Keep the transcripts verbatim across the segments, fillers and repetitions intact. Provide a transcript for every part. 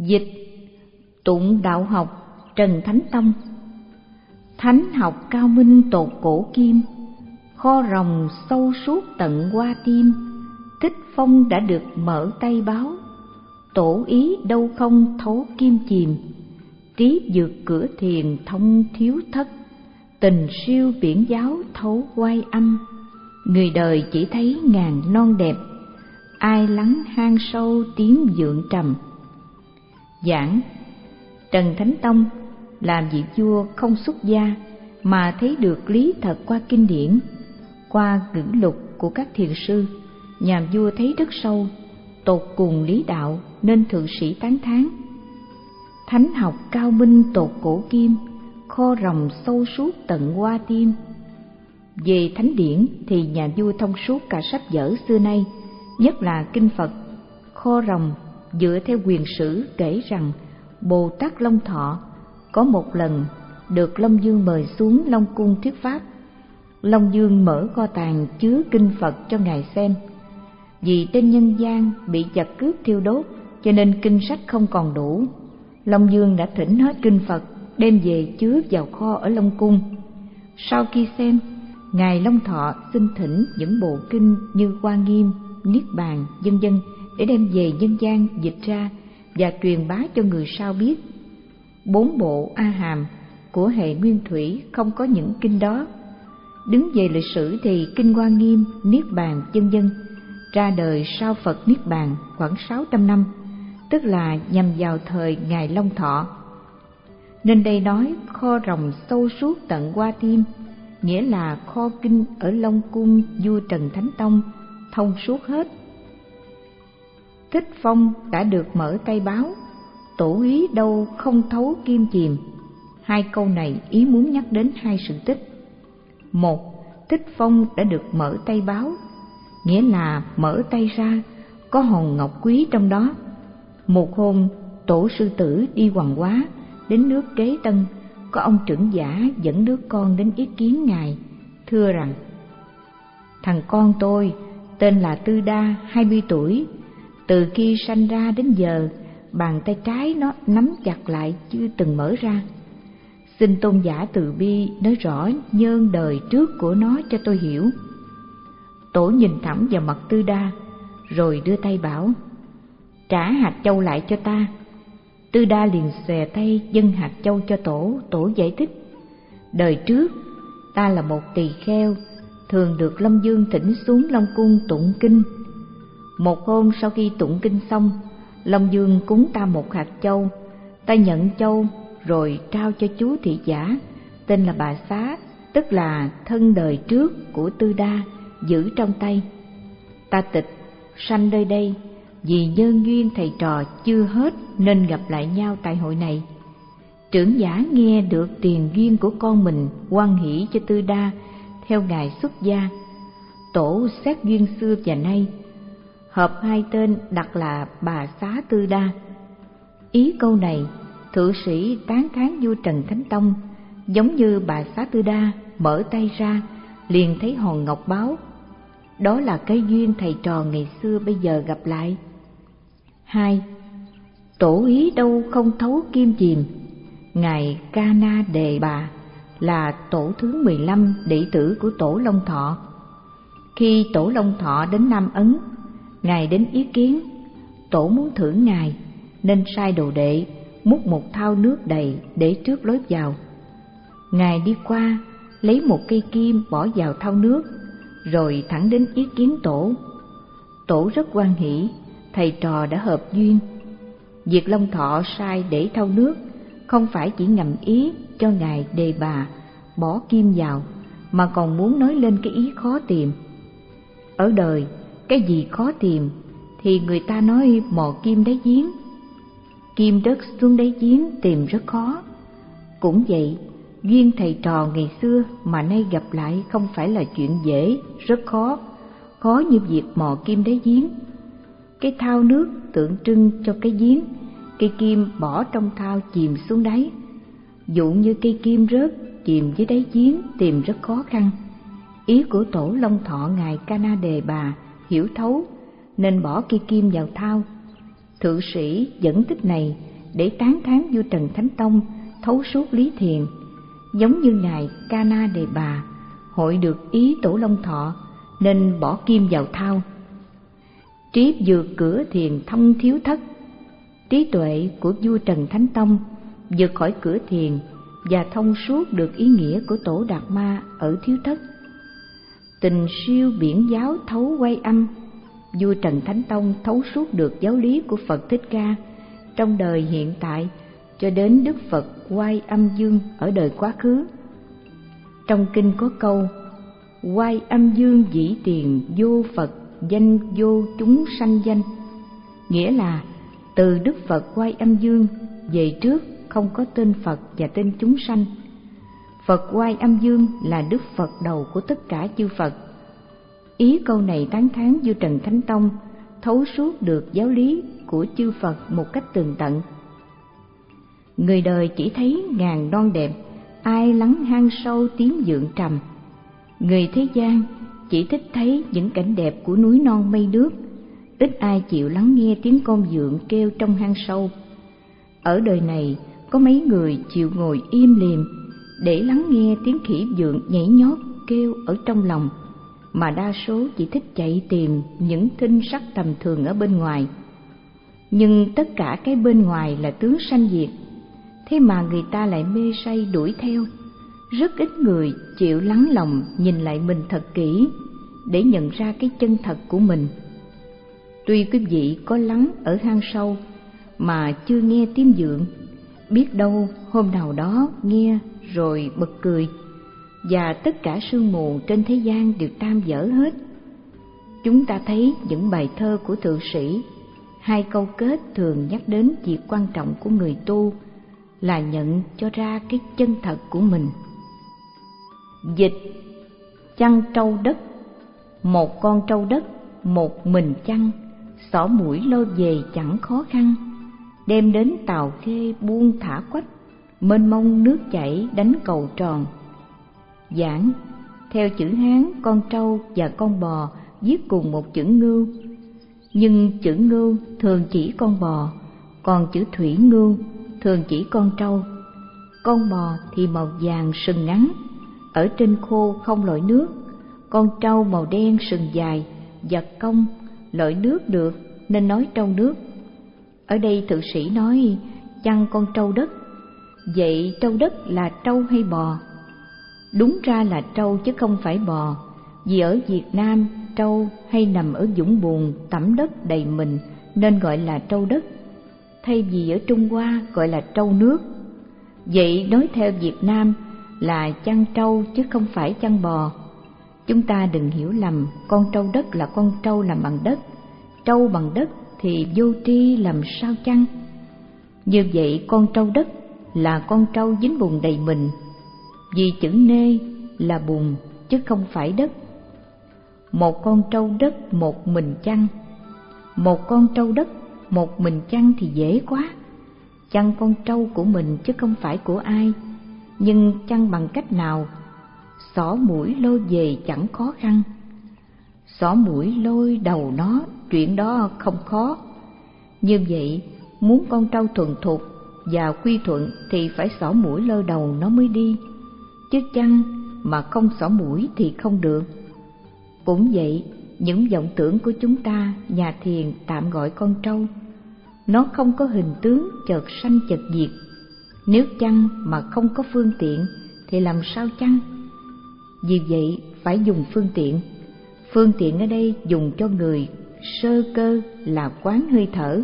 Dịch Tụng đạo học Trần Thánh Tông. Thánh học cao minh tột cổ kim, kho rồng sâu suốt tận qua tim. Thích Phong đã được mở tay báo, tổ ý đâu không thấu kim chìm. Trí vượt cửa thiền thông thiếu thất, tình siêu biển giáo thấu quay âm. Người đời chỉ thấy ngàn non đẹp, ai lắng hang sâu tiếng vượng trầm. Giảng Trần Thánh Tông làm vị vua không xuất gia mà thấy được lý thật qua kinh điển, qua ngữ lục của các thiền sư. Nhà vua thấy rất sâu, tột cùng lý đạo nên thượng sĩ tán thán. Thánh học cao minh tột cổ kim, kho rồng sâu suốt tận qua tim. Về thánh điển thì nhà vua thông suốt cả sách vở xưa nay, nhất là kinh Phật. Kho rồng dựa theo quyền sử kể rằng Bồ Tát Long Thọ có một lần được Long Dương mời xuống Long Cung thuyết pháp. Long Dương mở kho tàng chứa kinh Phật cho ngài xem. Vì trên nhân gian bị giặc cướp thiêu đốt cho nên kinh sách không còn đủ. Long Dương đã thỉnh hết kinh Phật đem về chứa vào kho ở Long Cung. Sau khi xem, ngài Long Thọ xin thỉnh những bộ kinh như Hoa Nghiêm, Niết Bàn, vân vân để đem về nhân gian dịch ra và truyền bá cho người sau biết. Bốn bộ A Hàm của hệ Nguyên Thủy không có những kinh đó. Đứng về lịch sử thì kinh Hoa Nghiêm, Niết Bàn, vân vân ra đời sau Phật Niết Bàn khoảng sáu trăm năm, tức là nhằm vào thời ngài Long Thọ. Nên đây nói kho rồng sâu suốt tận qua tim, nghĩa là kho kinh ở Long Cung vua Trần Thánh Tông thông suốt hết. Thích Phong đã được mở tay báo, tổ ý đâu không thấu kim chìm. Hai câu này ý muốn nhắc đến hai sự tích. Một, Thích Phong đã được mở tay báo, nghĩa là mở tay ra có hòn ngọc quý trong đó. Một hôm, tổ sư tử đi Hoàng Hóa đến nước Kế Tân, có ông trưởng giả dẫn đứa con đến ý kiến ngài, thưa rằng: thằng con tôi tên là Tư Đa, hai mươi tuổi. Từ khi sanh ra đến giờ, bàn tay trái nó nắm chặt lại chưa từng mở ra. Xin tôn giả từ bi nói rõ nhân đời trước của nó cho tôi hiểu. Tổ nhìn thẳng vào mặt Tư Đa, rồi đưa tay bảo: trả hạt châu lại cho ta. Tư Đa liền xòe tay dâng hạt châu cho tổ. Tổ giải thích: đời trước ta là một tỳ kheo, thường được Long Dương thỉnh xuống Long Cung tụng kinh. Một hôm sau khi tụng kinh xong, Long Dương cúng ta một hạt châu. Ta nhận châu rồi trao cho chú thị giả tên là Bà Xá, tức là thân đời trước của Tư Đa, giữ trong tay. Ta tịch sanh nơi đây vì nhân duyên thầy trò chưa hết nên gặp lại nhau tại hội này. Trưởng giả nghe được tiền duyên của con mình, hoan hỷ cho Tư Đa theo ngài xuất gia. Tổ xét duyên xưa và nay, hợp hai tên đặt là Bà Xá Tư Đa. Ý câu này thượng sĩ tán thán vua Trần Thánh Tông, giống như Bà Xá Tư Đa mở tay ra liền thấy hòn ngọc báo. Đó là cái duyên thầy trò ngày xưa bây giờ gặp lại. Hai, tổ ý đâu không thấu kim chìm. Ngài Ca Na Đề Bà là tổ thứ mười lăm đệ tử của tổ Long Thọ. Khi tổ Long Thọ đến Nam Ấn, ngài đến ý kiến. Tổ muốn thử ngài nên sai đồ đệ múc một thao nước đầy để trước lối vào. Ngài đi qua lấy một cây kim bỏ vào thao nước, rồi thẳng đến ý kiến tổ. Tổ rất hoan hỷ, thầy trò đã hợp duyên. Việc Long Thọ sai để thao nước không phải chỉ ngầm ý cho ngài Đề Bà bỏ kim vào, mà còn muốn nói lên cái ý khó tìm. Ở đời, cái gì khó tìm thì người ta nói mò kim đáy giếng. Kim đất xuống đáy giếng tìm rất khó. Cũng vậy, duyên thầy trò ngày xưa mà nay gặp lại không phải là chuyện dễ, rất khó. Khó như việc mò kim đáy giếng. Cái thao nước tượng trưng cho cái giếng, cây kim bỏ trong thao chìm xuống đáy. Dụ như cây kim rớt chìm dưới đáy giếng tìm rất khó khăn. Ý của tổ Long Thọ ngài Ca Na Đề Bà hiểu thấu nên bỏ cây kim vào thao. Thượng sĩ dẫn tích này để tán thán vua Trần Thánh Tông thấu suốt lý thiền, giống như ngài Ca Na Đề Bà hội được ý Tổ Long Thọ nên bỏ kim vào thao. Trí vượt cửa thiền thông thiếu thất, trí tuệ của vua Trần Thánh Tông vượt khỏi cửa thiền và thông suốt được ý nghĩa của Tổ Đạt Ma ở thiếu thất. Tình siêu biển giáo thấu quay âm, vua Trần Thánh Tông thấu suốt được giáo lý của Phật Thích Ca trong đời hiện tại cho đến Đức Phật Quay Âm Dương ở đời quá khứ. Trong kinh có câu Quay Âm Dương dĩ tiền vô Phật danh vô chúng sanh danh, nghĩa là từ Đức Phật Quay Âm Dương về trước không có tên Phật và tên chúng sanh. Phật Quay Âm Dương là Đức Phật đầu của tất cả chư Phật. Ý câu này tán thán vua Trần Thánh Tông thấu suốt được giáo lý của chư Phật một cách tường tận. Người đời chỉ thấy ngàn non đẹp, ai lắng hang sâu tiếng vượng trầm. Người thế gian chỉ thích thấy những cảnh đẹp của núi non mây nước, ít ai chịu lắng nghe tiếng con vượng kêu trong hang sâu. Ở đời này có mấy người chịu ngồi im lìm để lắng nghe tiếng khỉ vượng nhảy nhót kêu ở trong lòng, mà đa số chỉ thích chạy tìm những thinh sắc tầm thường ở bên ngoài. Nhưng tất cả cái bên ngoài là tướng sanh diệt, thế mà người ta lại mê say đuổi theo. Rất ít người chịu lắng lòng nhìn lại mình thật kỹ để nhận ra cái chân thật của mình. Tuy quý vị có lắng ở hang sâu mà chưa nghe tiếng vượng, biết đâu hôm nào đó nghe rồi bật cười, và tất cả sương mù trên thế gian đều tan vỡ hết. Chúng ta thấy những bài thơ của thượng sĩ, hai câu kết thường nhắc đến việc quan trọng của người tu là nhận cho ra cái chân thật của mình. Dịch: chăn trâu đất, một con trâu đất một mình chăn, xỏ mũi lôi về chẳng khó khăn, đem đến Tàu Khê buông thả quách, mênh mông nước chảy đánh cầu tròn. Giảng: theo chữ Hán, con trâu và con bò viết cùng một chữ ngưu, nhưng chữ ngưu thường chỉ con bò, còn chữ thủy ngưu thường chỉ con trâu. Con bò thì màu vàng sừng ngắn, ở trên khô không lội nước, con trâu màu đen sừng dài, và cong, lội nước được nên nói trâu nước. Ở đây thượng sĩ nói chăn con trâu đất, vậy trâu đất là trâu hay bò? Đúng ra là trâu chứ không phải bò, vì ở Việt Nam trâu hay nằm ở vũng bùn tẩm đất đầy mình nên gọi là trâu đất, thay vì ở Trung Hoa gọi là trâu nước. Vậy nói theo Việt Nam là chăn trâu chứ không phải chăn bò. Chúng ta đừng hiểu lầm, con trâu đất là con trâu làm bằng đất, trâu bằng đất thì vô tri làm sao chăng? Như vậy con trâu đất là con trâu dính bùn đầy mình, vì chữ nê là bùn chứ không phải đất. Một con trâu đất một mình chăn, một con trâu đất một mình chăn thì dễ quá, chăn con trâu của mình chứ không phải của ai. Nhưng chăn bằng cách nào? Xỏ mũi lôi về chẳng khó khăn. Xỏ mũi lôi đầu nó, chuyện đó không khó. Như vậy, muốn con trâu thuần thục và quy thuận thì phải xỏ mũi lôi đầu nó mới đi, chứ chăn mà không xỏ mũi thì không được. Cũng vậy, những vọng tưởng của chúng ta, nhà thiền tạm gọi con trâu, nó không có hình tướng chợt sanh chợt diệt. Nếu chăn mà không có phương tiện thì làm sao chăn? Vì vậy phải dùng phương tiện. Phương tiện ở đây dùng cho người sơ cơ là quán hơi thở.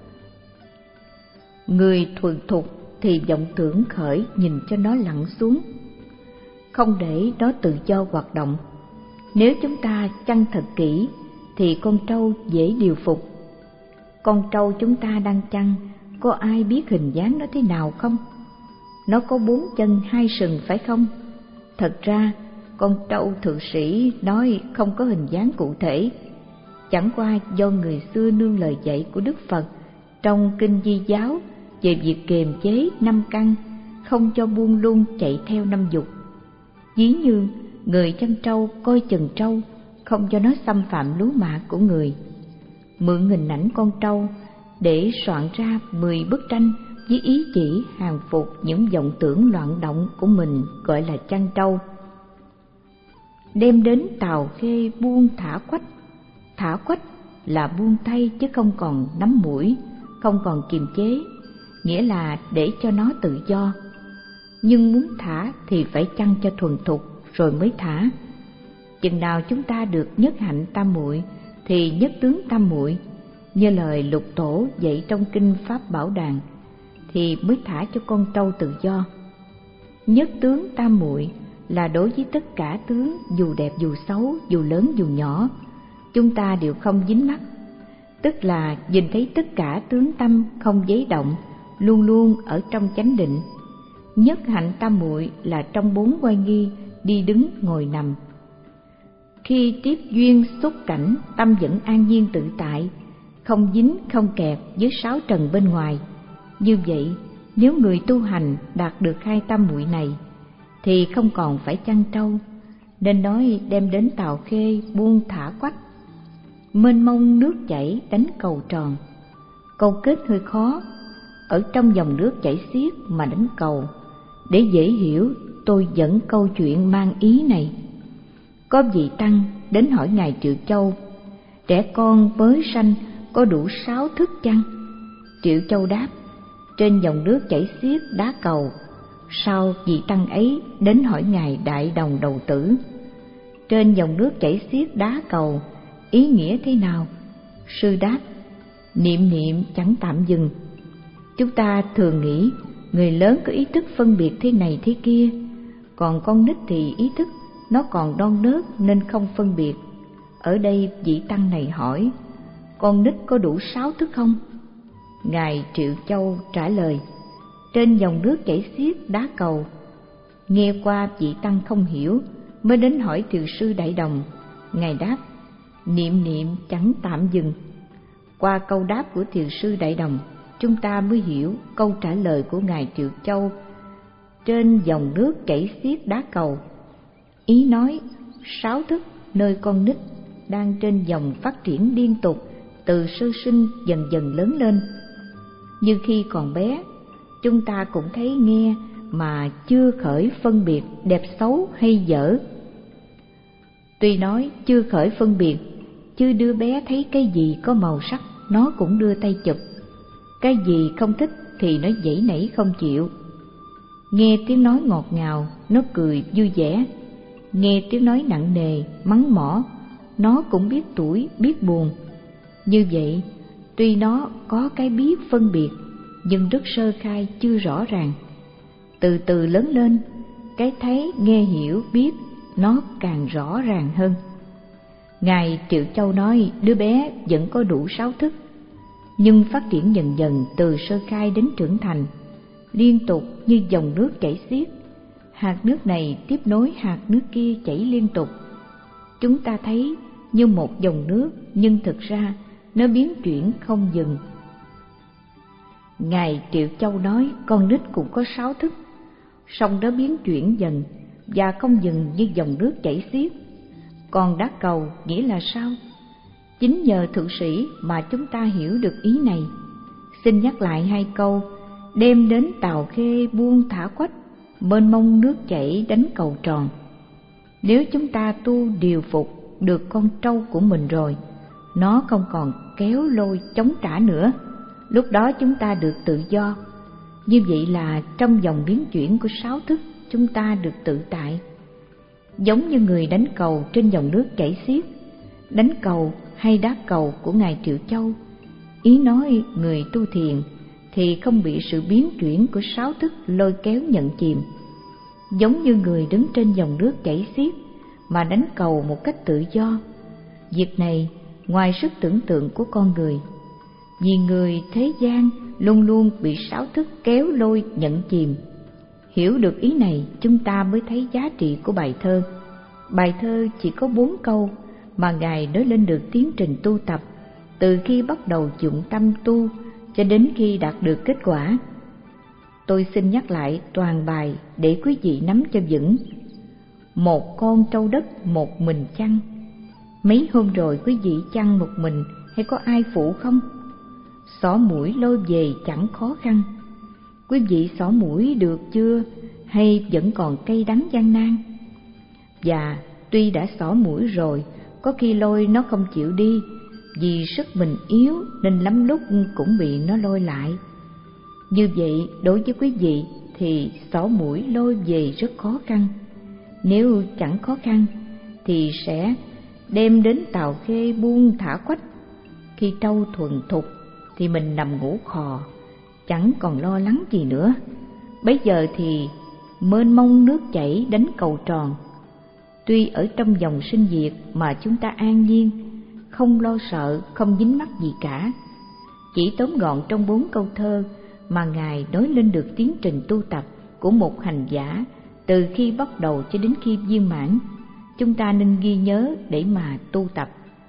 Người thuần thục thì vọng tưởng khởi nhìn cho nó lặn xuống, không để nó tự do hoạt động. Nếu chúng ta chăn thật kỹ thì con trâu dễ điều phục. Con trâu chúng ta đang chăn, có ai biết hình dáng nó thế nào không? Nó có bốn chân hai sừng phải không? Thật ra con trâu thượng sĩ nói không có hình dáng cụ thể, chẳng qua do người xưa nương lời dạy của Đức Phật trong kinh Di Giáo về việc kiềm chế năm căn, không cho buông lung chạy theo năm dục. Ví như người chăn trâu coi chừng trâu, không cho nó xâm phạm lúa mạ của người. Mượn hình ảnh con trâu để soạn ra mười bức tranh với ý chỉ hàng phục những vọng tưởng loạn động của mình gọi là chăn trâu. Đem đến Tào Khê buông thả quách. Thả quách là buông tay chứ không còn nắm mũi, không còn kiềm chế, nghĩa là để cho nó tự do. Nhưng muốn thả thì phải chăn cho thuần thục rồi mới thả. Chừng nào chúng ta được nhất hạnh tam muội thì nhất tướng tam muội, như lời Lục Tổ dạy trong kinh Pháp Bảo Đàn, thì mới thả cho con trâu tự do. Nhất tướng tam muội là đối với tất cả tướng, dù đẹp dù xấu, dù lớn dù nhỏ, chúng ta đều không dính mắc, tức là nhìn thấy tất cả tướng tâm không giấy động, luôn luôn ở trong chánh định. Nhất hạnh tam muội là trong bốn oai nghi, đi đứng ngồi nằm. Khi tiếp duyên xúc cảnh, tâm vẫn an nhiên tự tại, không dính không kẹt với sáu trần bên ngoài. Như vậy, nếu người tu hành đạt được hai tam muội này thì không còn phải chăn trâu, nên nói đem đến Tào Khê buông thả quách. Mênh mông nước chảy đánh cầu tròn. Câu kết hơi khó, ở trong dòng nước chảy xiết mà đánh cầu. Để dễ hiểu, tôi dẫn câu chuyện mang ý này. Có vị tăng đến hỏi ngài Triệu Châu: trẻ con mới sanh có đủ sáu thức chăng? Triệu Châu đáp: trên dòng nước chảy xiết đá cầu. Sau vị tăng ấy đến hỏi ngài Đại Đồng Đầu Tử: trên dòng nước chảy xiết đá cầu, ý nghĩa thế nào? Sư đáp: niệm niệm chẳng tạm dừng. Chúng ta thường nghĩ người lớn có ý thức phân biệt thế này thế kia, còn con nít thì ý thức nó còn non nớt nên không phân biệt. Ở đây vị tăng này hỏi: con nít có đủ sáu thức không? Ngài Triệu Châu trả lời: trên dòng nước chảy xiết đá cầu. Nghe qua vị tăng không hiểu, mới đến hỏi thiền sư Đại Đồng. Ngài đáp: niệm niệm chẳng tạm dừng. Qua câu đáp của thiền sư Đại Đồng, chúng ta mới hiểu câu trả lời của ngài Triệu Châu: trên dòng nước chảy xiết đá cầu. Ý nói sáu thức nơi con nít đang trên dòng phát triển liên tục, từ sơ sinh dần dần lớn lên. Như khi còn bé, chúng ta cũng thấy nghe mà chưa khởi phân biệt đẹp xấu hay dở. Tuy nói chưa khởi phân biệt, chứ đứa bé thấy cái gì có màu sắc nó cũng đưa tay chụp, cái gì không thích thì nó giãy nảy không chịu. Nghe tiếng nói ngọt ngào, nó cười vui vẻ. Nghe tiếng nói nặng nề, mắng mỏ, nó cũng biết tủi, biết buồn. Như vậy, tuy nó có cái biết phân biệt, nhưng rất sơ khai, chưa rõ ràng. Từ từ lớn lên, cái thấy, nghe hiểu, biết nó càng rõ ràng hơn. Ngài Triệu Châu nói đứa bé vẫn có đủ sáu thức, nhưng phát triển dần dần từ sơ khai đến trưởng thành, liên tục như dòng nước chảy xiết. Hạt nước này tiếp nối hạt nước kia chảy liên tục. Chúng ta thấy như một dòng nước, nhưng thực ra nó biến chuyển không dừng. Ngài Triệu Châu nói con nít cũng có sáu thức, song nó biến chuyển dần và không dừng như dòng nước chảy xiết. Còn đá cầu nghĩa là sao? Chính nhờ thượng sĩ mà chúng ta hiểu được ý này. Xin nhắc lại hai câu: đem đến Tào Khê buông thả quách, mênh mông nước chảy đánh cầu tròn. Nếu chúng ta tu điều phục được con trâu của mình rồi, nó không còn kéo lôi chống trả nữa, lúc đó chúng ta được tự do. Như vậy là trong dòng biến chuyển của sáu thức, chúng ta được tự tại. Giống như người đánh cầu trên dòng nước chảy xiết. Đánh cầu hay đá cầu của ngài Triệu Châu, ý nói người tu thiền thì không bị sự biến chuyển của sáu thức lôi kéo nhận chìm. Giống như người đứng trên dòng nước chảy xiết mà đánh cầu một cách tự do. Việc này ngoài sức tưởng tượng của con người, vì người thế gian luôn luôn bị sáu thức kéo lôi nhận chìm. Hiểu được ý này, chúng ta mới thấy giá trị của bài thơ. Bài thơ chỉ có bốn câu mà Ngài nói lên được tiến trình tu tập, từ khi bắt đầu dụng tâm tu cho đến khi đạt được kết quả. Tôi xin nhắc lại toàn bài để quý vị nắm cho vững. Một con trâu đất một mình chăn. Mấy hôm rồi quý vị chăn một mình hay có ai phụ không? Xỏ mũi lôi về chẳng khó khăn. Quý vị xỏ mũi được chưa, hay vẫn còn cay đắng gian nan? Và tuy đã xỏ mũi rồi, có khi lôi nó không chịu đi, vì sức mình yếu nên lắm lúc cũng bị nó lôi lại. Như vậy, đối với quý vị thì xỏ mũi lôi về rất khó khăn. Nếu chẳng khó khăn thì sẽ đem đến Tàu Khê buông thả quách. Khi trâu thuần thục thì mình nằm ngủ khò, chẳng còn lo lắng gì nữa. Bấy giờ thì mênh mông nước chảy đánh cầu tròn. Tuy ở trong dòng sinh diệt mà chúng ta an nhiên, không lo sợ, không dính mắc gì cả. Chỉ tóm gọn trong bốn câu thơ mà Ngài nói lên được tiến trình tu tập của một hành giả từ khi bắt đầu cho đến khi viên mãn, chúng ta nên ghi nhớ để mà tu tập.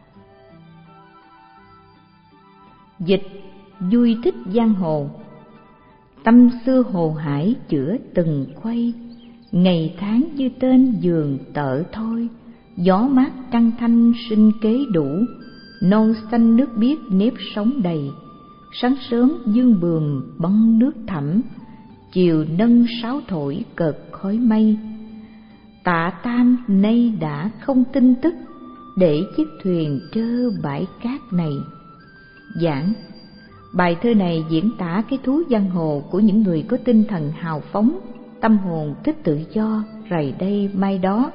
Dịch vui thích giang hồ. Tâm xưa hồ hải chữa từng khuây, ngày tháng như tên giường tợ thôi. Gió mát trăng thanh sinh kế đủ, non xanh nước biếc nếp sống đầy. Sáng sớm dương bườm băng nước thẳm, chiều nâng sáo thổi cợt khói mây. Tạ Tam nay đã không tin tức, để chiếc thuyền trơ bãi cát này. Giảng. Bài thơ này diễn tả cái thú giang hồ của những người có tinh thần hào phóng, tâm hồn thích tự do, rày đây mai đó.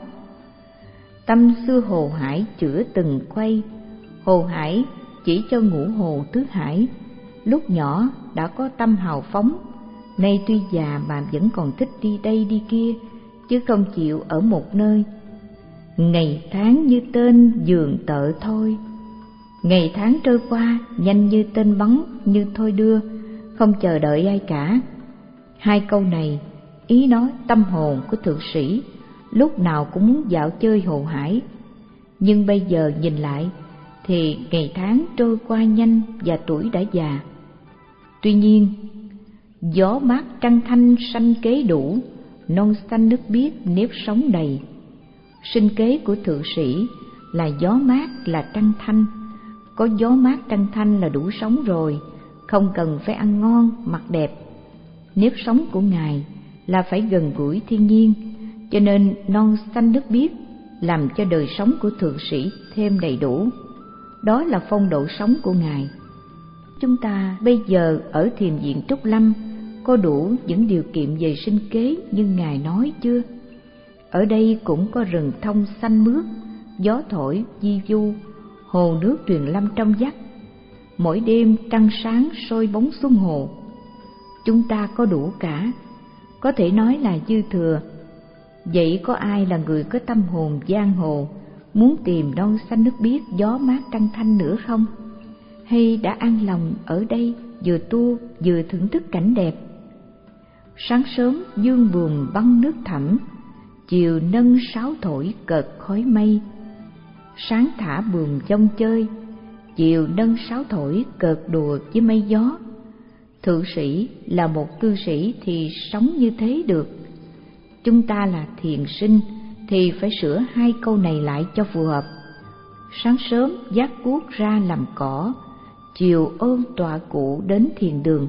Tâm xưa hồ hải chữa từng khuây. Hồ hải chỉ cho ngũ hồ tứ hải. Lúc nhỏ đã có tâm hào phóng, nay tuy già mà vẫn còn thích đi đây đi kia, chứ không chịu ở một nơi. Ngày tháng như tên giường tợ thôi. Ngày tháng trôi qua nhanh như tên bắn, như thôi đưa, không chờ đợi ai cả. Hai câu này ý nói tâm hồn của thượng sĩ lúc nào cũng muốn dạo chơi hồ hải. Nhưng bây giờ nhìn lại thì ngày tháng trôi qua nhanh và tuổi đã già. Tuy nhiên, gió mát trăng thanh sanh kế đủ, non xanh nước biếc nếp sống đầy. Sinh kế của thượng sĩ là gió mát, là trăng thanh. Có gió mát trăng thanh là đủ sống rồi, không cần phải ăn ngon mặc đẹp. Nếp sống của Ngài là phải gần gũi thiên nhiên, cho nên non xanh nước biếc làm cho đời sống của thượng sĩ thêm đầy đủ. Đó là phong độ sống của Ngài. Chúng ta bây giờ ở thiền viện Trúc Lâm có đủ những điều kiện về sinh kế như Ngài nói chưa? Ở đây cũng có rừng thông xanh mướt, gió thổi di du, hồ nước truyền lâm trong vắt. Mỗi đêm trăng sáng soi bóng xuống hồ. Chúng ta có đủ cả, có thể nói là dư thừa. Vậy có ai là người có tâm hồn giang hồ, muốn tìm non xanh nước biếc, gió mát trăng thanh nữa không? Hay đã an lòng ở đây vừa tu vừa thưởng thức cảnh đẹp? Sáng sớm dương buồm băng nước thẳm, chiều nâng sáo thổi cợt khói mây. Sáng thả buồm dông chơi, chiều nâng sáo thổi cợt đùa với mây gió. Thượng sĩ là một cư sĩ thì sống như thế được. Chúng ta là thiền sinh thì phải sửa hai câu này lại cho phù hợp. Sáng sớm vác cuốc ra làm cỏ, chiều ôm tọa cụ đến thiền đường.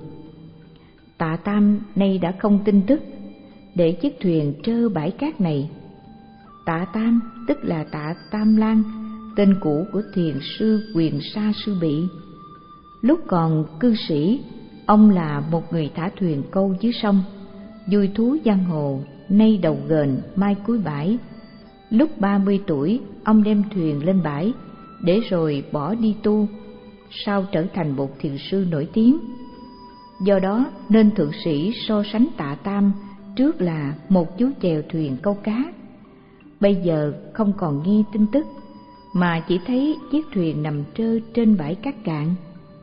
Tạ Tam nay đã không tin tức, để chiếc thuyền trơ bãi cát này. Tạ Tam tức là Tạ Tam Lan, tên cũ của thiền sư Quyền Sa Sư Bị. Lúc còn cư sĩ, ông là một người thả thuyền câu dưới sông, vui thú giang hồ, nay đầu ghềnh mai cuối bãi. Lúc ba mươi tuổi, ông đem thuyền lên bãi, để rồi bỏ đi tu, sau trở thành một thiền sư nổi tiếng. Do đó nên thượng sĩ so sánh Tạ Tam trước là một chú chèo thuyền câu cá. Bây giờ không còn nghe tin tức, mà chỉ thấy chiếc thuyền nằm trơ trên bãi cát cạn.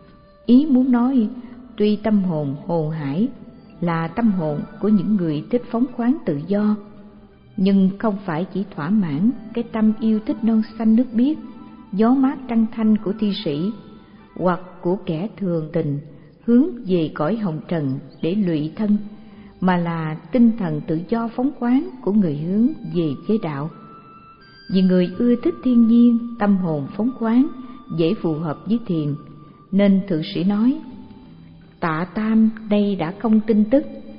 Ý muốn nói, tuy tâm hồn hồ hải là tâm hồn của những người thích phóng khoáng tự do, nhưng không phải chỉ thỏa mãn cái tâm yêu thích non xanh nước biếc, gió mát trăng thanh của thi sĩ, hoặc của kẻ thường tình hướng về cõi hồng trần để lụy thân, mà là tinh thần tự do phóng khoáng của người hướng về giới đạo. Vì người ưa thích thiên nhiên, tâm hồn phóng khoáng, dễ phù hợp với thiền, nên thượng sĩ nói: Tạ Tam đây đã không tin tức,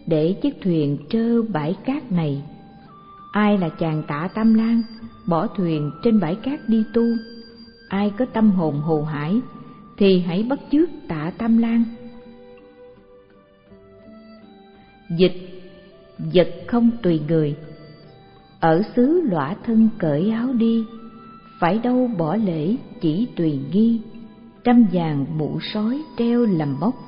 để chiếc thuyền trơ bãi cát này. Ai là chàng Tạ Tam Lang bỏ thuyền trên bãi cát đi tu? Ai có tâm hồn hồ hải thì hãy bắt chước Tạ Tam Lang. Dịch: vật không tùy người. Ở xứ Lõa Thân cởi áo đi, phải đâu bỏ lễ chỉ tùy nghi. Trăm vàng mũ sói treo làm mốc,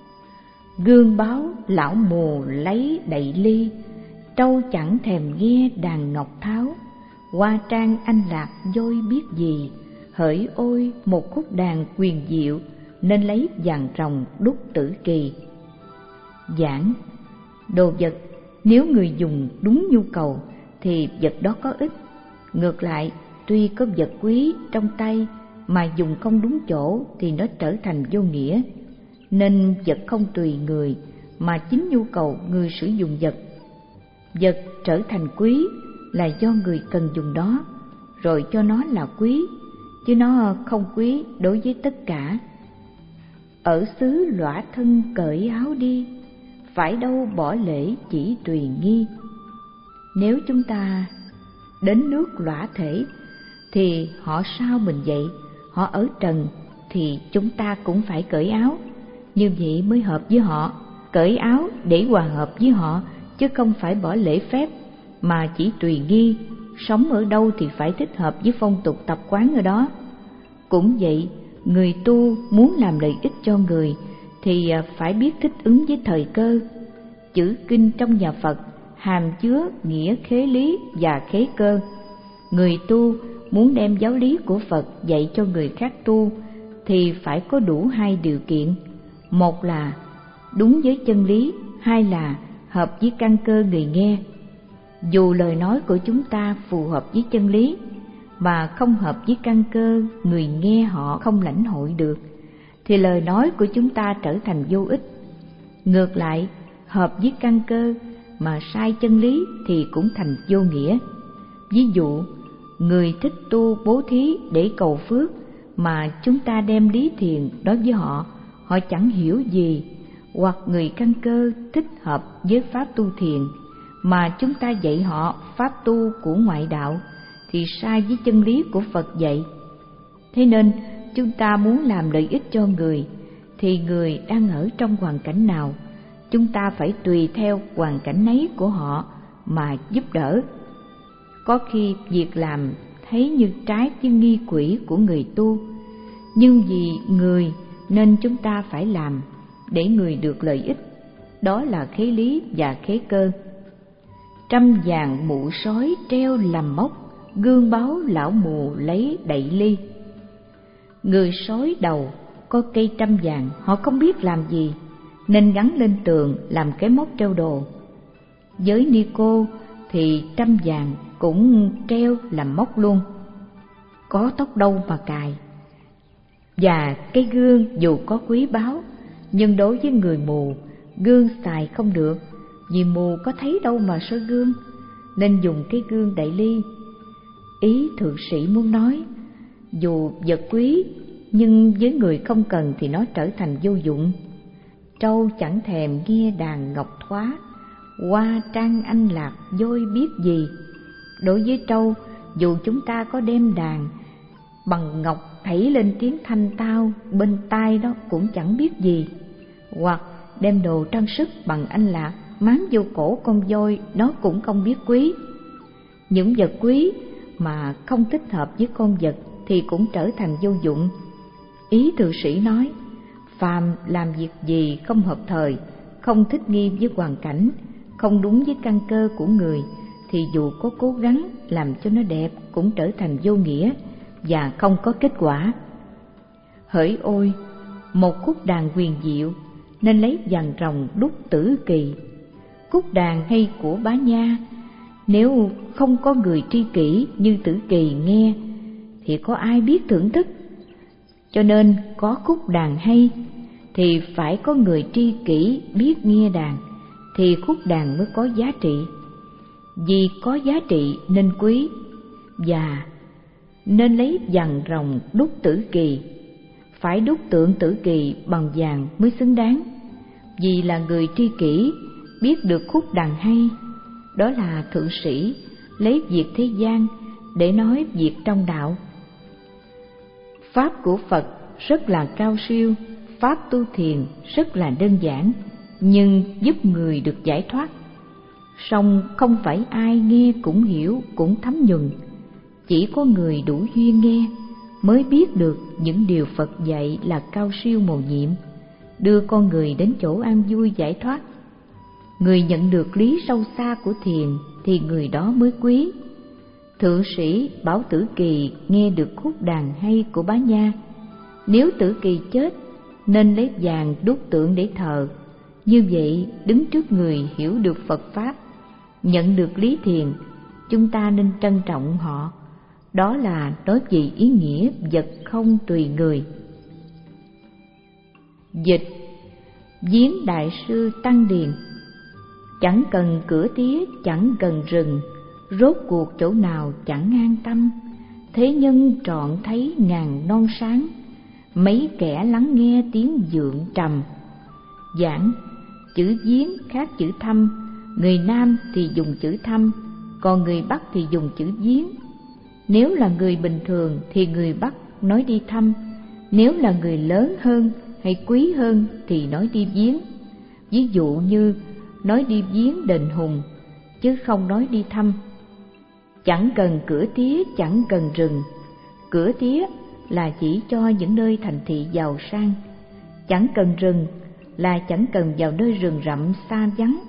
gương báo lão mù lấy đậy ly. Trâu chẳng thèm nghe đàn ngọc tháo, hoa trang anh lạc dôi biết gì. Hỡi ôi một khúc đàn quyền diệu, nên lấy vàng ròng đúc tử kỳ. Giảng: đồ vật nếu người dùng đúng nhu cầu thì vật đó có ích. Ngược lại, tuy có vật quý trong tay mà dùng không đúng chỗ thì nó trở thành vô nghĩa. Nên vật không tùy người, mà chính nhu cầu người sử dụng vật. Vật trở thành quý là do người cần dùng đó, rồi cho nó là quý, chứ nó không quý đối với tất cả. Ở xứ Lõa Thân cởi áo đi, phải đâu bỏ lễ chỉ tùy nghi. Nếu chúng ta đến nước lõa thể thì họ sao mình vậy? Họ ở trần thì chúng ta cũng phải cởi áo, như vậy mới hợp với họ. Cởi áo để hòa hợp với họ, chứ không phải bỏ lễ phép mà chỉ tùy nghi. Sống ở đâu thì phải thích hợp với phong tục tập quán ở đó. Cũng vậy, người tu muốn làm lợi ích cho người thì phải biết thích ứng với thời cơ. Chữ kinh trong nhà Phật hàm chứa nghĩa khế lý và khế cơ. Người tu muốn đem giáo lý của Phật dạy cho người khác tu thì phải có đủ hai điều kiện. Một là đúng với chân lý, hai là hợp với căn cơ người nghe. Dù lời nói của chúng ta phù hợp với chân lý mà không hợp với căn cơ người nghe họ không lãnh hội được, thì lời nói của chúng ta trở thành vô ích. Ngược lại, hợp với căn cơ mà sai chân lý thì cũng thành vô nghĩa. Ví dụ, người thích tu bố thí để cầu phước mà chúng ta đem lý thiền đối với họ, họ chẳng hiểu gì. Hoặc người căn cơ thích hợp với pháp tu thiền mà chúng ta dạy họ pháp tu của ngoại đạo thì sai với chân lý của Phật dạy. Thế nên chúng ta muốn làm lợi ích cho người thì người đang ở trong hoàn cảnh nào, chúng ta phải tùy theo hoàn cảnh ấy của họ mà giúp đỡ. Có khi việc làm thấy như trái với nghi quỹ của người tu, nhưng vì người nên chúng ta phải làm để người được lợi ích. Đó là khế lý và khế cơ. Trăm vàng mũ sói treo làm mốc, gương báo lão mù lấy đậy ly. Người sói đầu có cây trăm vàng, họ không biết làm gì nên gắn lên tường làm cái móc treo đồ. Với ni cô thì trăm vàng cũng treo làm móc luôn, có tóc đâu mà cài. Và cái gương dù có quý báu, nhưng đối với người mù, gương xài không được, vì mù có thấy đâu mà soi gương, nên dùng cái gương đậy ly. Ý thượng sĩ muốn nói, dù vật quý, nhưng với người không cần thì nó trở thành vô dụng. Trâu chẳng thèm nghe đàn ngọc thoá, hoa trang anh lạc dôi biết gì. Đối với trâu, dù chúng ta có đem đàn bằng ngọc thảy lên tiếng thanh tao bên tai đó cũng chẳng biết gì. Hoặc đem đồ trang sức bằng anh lạc máng vô cổ con voi, nó cũng không biết quý. Những vật quý mà không thích hợp với con vật thì cũng trở thành vô dụng. Ý thượng sĩ nói, phàm làm việc gì không hợp thời, không thích nghi với hoàn cảnh, không đúng với căn cơ của người, thì dù có cố gắng làm cho nó đẹp cũng trở thành vô nghĩa và không có kết quả. Hỡi ôi, một khúc đàn huyền diệu nên lấy vàng ròng đúc tử kỳ. Khúc đàn hay của Bá Nha, nếu không có người tri kỷ như Tử Kỳ nghe thì có ai biết thưởng thức. Cho nên có khúc đàn hay thì phải có người tri kỷ biết nghe đàn, thì khúc đàn mới có giá trị. Vì có giá trị nên quý, và nên lấy vàng ròng đúc tử kỳ. Phải đúc tượng tử kỳ bằng vàng mới xứng đáng. Vì là người tri kỷ biết được khúc đàn hay, đó là thượng sĩ lấy việc thế gian để nói việc trong đạo. Pháp của Phật rất là cao siêu, pháp tu thiền rất là đơn giản, nhưng giúp người được giải thoát. Song không phải ai nghe cũng hiểu, cũng thấm nhuần. Chỉ có người đủ duyên nghe mới biết được những điều Phật dạy là cao siêu mầu nhiệm, đưa con người đến chỗ an vui giải thoát. Người nhận được lý sâu xa của thiền thì người đó mới quý. Thượng sĩ bảo Tử Kỳ nghe được khúc đàn hay của Bá Nha. Nếu Tử Kỳ chết nên lấy vàng đúc tượng để thờ. Như vậy đứng trước người hiểu được Phật Pháp, nhận được lý thiền, chúng ta nên trân trọng họ. Đó là nói về ý nghĩa vật không tùy người. Dịch: Viếng đại sư Tăng Điền. Chẳng cần cửa tía, chẳng cần rừng, rốt cuộc chỗ nào chẳng an tâm. Thế nhân trọn thấy ngàn non sáng, mấy kẻ lắng nghe tiếng vượng trầm. Giảng: chữ viếng khác chữ thăm. Người Nam thì dùng chữ thăm, còn người Bắc thì dùng chữ viếng. Nếu là người bình thường thì người Bắc nói đi thăm, nếu là người lớn hơn hay quý hơn thì nói đi viếng. Ví dụ như nói đi viếng đền Hùng, chứ không nói đi thăm. Chẳng cần cửa tía, chẳng cần rừng. Cửa tía là chỉ cho những nơi thành thị giàu sang. Chẳng cần rừng là chẳng cần vào nơi rừng rậm xa vắng.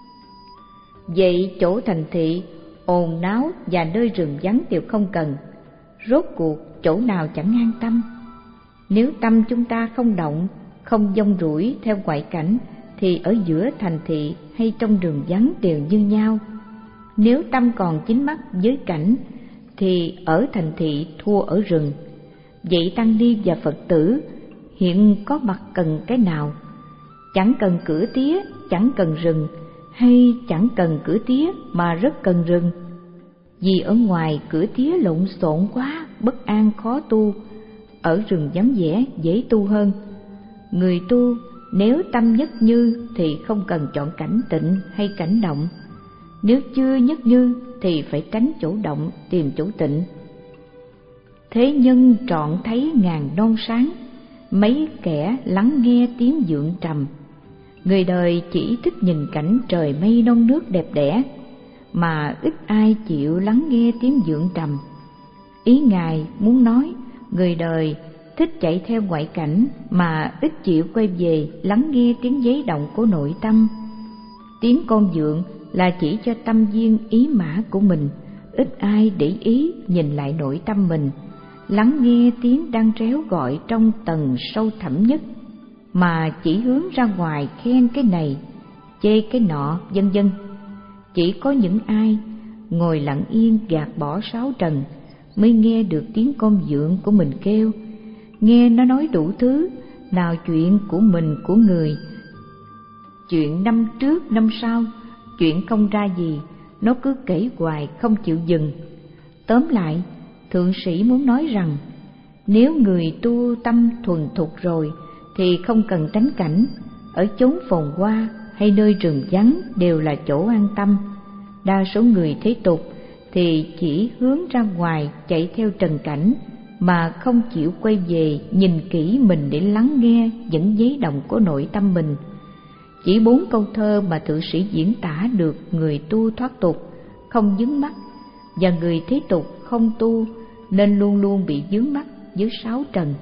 Vậy chỗ thành thị ồn náo và nơi rừng vắng đều không cần. Rốt cuộc chỗ nào chẳng an tâm. Nếu tâm chúng ta không động, không dông rủi theo ngoại cảnh, thì ở giữa thành thị hay trong rừng vắng đều như nhau. Nếu tâm còn chính mắt với cảnh, thì ở thành thị thua ở rừng. Vậy tăng ni và Phật tử hiện có mặt cần cái nào? Chẳng cần cửa tía, chẳng cần rừng, hay chẳng cần cửa tía mà rất cần rừng? Vì ở ngoài cửa tía lộn xộn quá, bất an khó tu, ở rừng vắng vẻ dễ tu hơn. Người tu nếu tâm nhất như thì không cần chọn cảnh tịnh hay cảnh động. Nếu chưa nhất như thì phải tránh chỗ động, tìm chỗ tịnh. Thế nhân trọn thấy ngàn non sáng, mấy kẻ lắng nghe tiếng vượng trầm. Người đời chỉ thích nhìn cảnh trời mây non nước đẹp đẽ, mà ít ai chịu lắng nghe tiếng vượng trầm. Ý Ngài muốn nói người đời thích chạy theo ngoại cảnh mà ít chịu quay về lắng nghe tiếng giấy động của nội tâm. Tiếng con vượng là chỉ cho tâm viên ý mã của mình, ít ai để ý nhìn lại nội tâm mình, lắng nghe tiếng đang réo gọi trong tầng sâu thẳm nhất, mà chỉ hướng ra ngoài khen cái này, chê cái nọ, vân vân. Chỉ có những ai ngồi lặng yên gạt bỏ sáu trần mới nghe được tiếng con vượng của mình kêu, nghe nó nói đủ thứ, nào chuyện của mình của người, chuyện năm trước năm sau, chuyện không ra gì, nó cứ kể hoài không chịu dừng. Tóm lại, thượng sĩ muốn nói rằng, nếu người tu tâm thuần thục rồi thì không cần tránh cảnh, ở chốn phồn hoa hay nơi rừng vắng đều là chỗ an tâm. Đa số người thế tục thì chỉ hướng ra ngoài chạy theo trần cảnh, mà không chịu quay về nhìn kỹ mình để lắng nghe những giấy động của nội tâm mình. Chỉ bốn câu thơ mà thượng sĩ diễn tả được người tu thoát tục, không vướng mắc, và người thế tục không tu nên luôn luôn bị vướng mắc với sáu trần.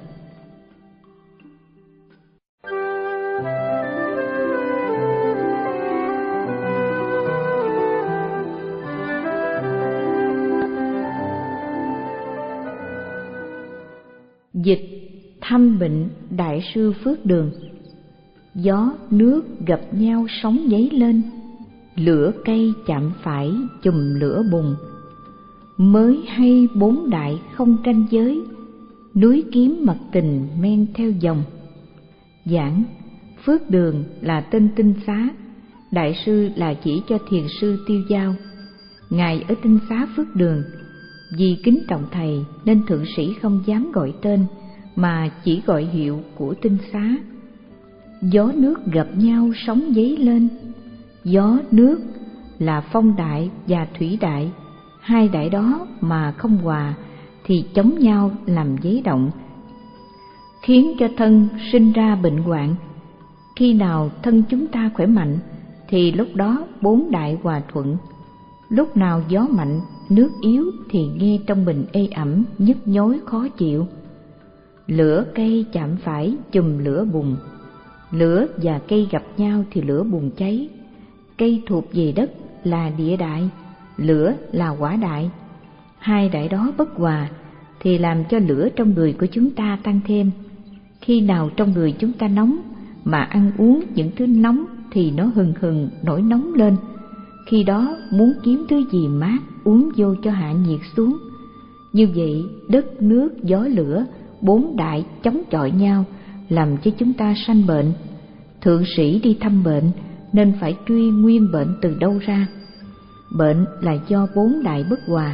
Dịch: thăm bệnh Đại sư Phước Đường. Gió nước gặp nhau sóng dấy lên, lửa cây chạm phải chùm lửa bùng. Mới hay bốn đại không tranh giới, núi kiếm mật tình men theo dòng. Giảng: Phước Đường là tên tinh xá, đại sư là chỉ cho thiền sư Tiêu Dao. Ngài ở tinh xá Phước Đường. Vì kính trọng thầy nên thượng sĩ không dám gọi tên, mà chỉ gọi hiệu của tinh xá. Gió nước gặp nhau sóng dấy lên, gió, nước là phong đại và thủy đại. Hai đại đó mà không hòa thì chống nhau làm giấy động, khiến cho thân sinh ra bệnh hoạn. Khi nào thân chúng ta khỏe mạnh thì lúc đó bốn đại hòa thuận. Lúc nào gió mạnh, nước yếu thì nghe trong mình ê ẩm, nhức nhối khó chịu. Lửa cây chạm phải chùm lửa bùng. Lửa và cây gặp nhau thì lửa bùng cháy. Cây thuộc về đất là địa đại, lửa là hỏa đại. Hai đại đó bất hòa thì làm cho lửa trong người của chúng ta tăng thêm. Khi nào trong người chúng ta nóng mà ăn uống những thứ nóng thì nó hừng hừng nổi nóng lên. Khi đó muốn kiếm thứ gì mát uống vô cho hạ nhiệt xuống. Như vậy đất, nước, gió, lửa, bốn đại chống chọi nhau, làm cho chúng ta sanh bệnh. Thượng sĩ đi thăm bệnh nên phải truy nguyên bệnh từ đâu ra. Bệnh là do bốn đại bất hòa.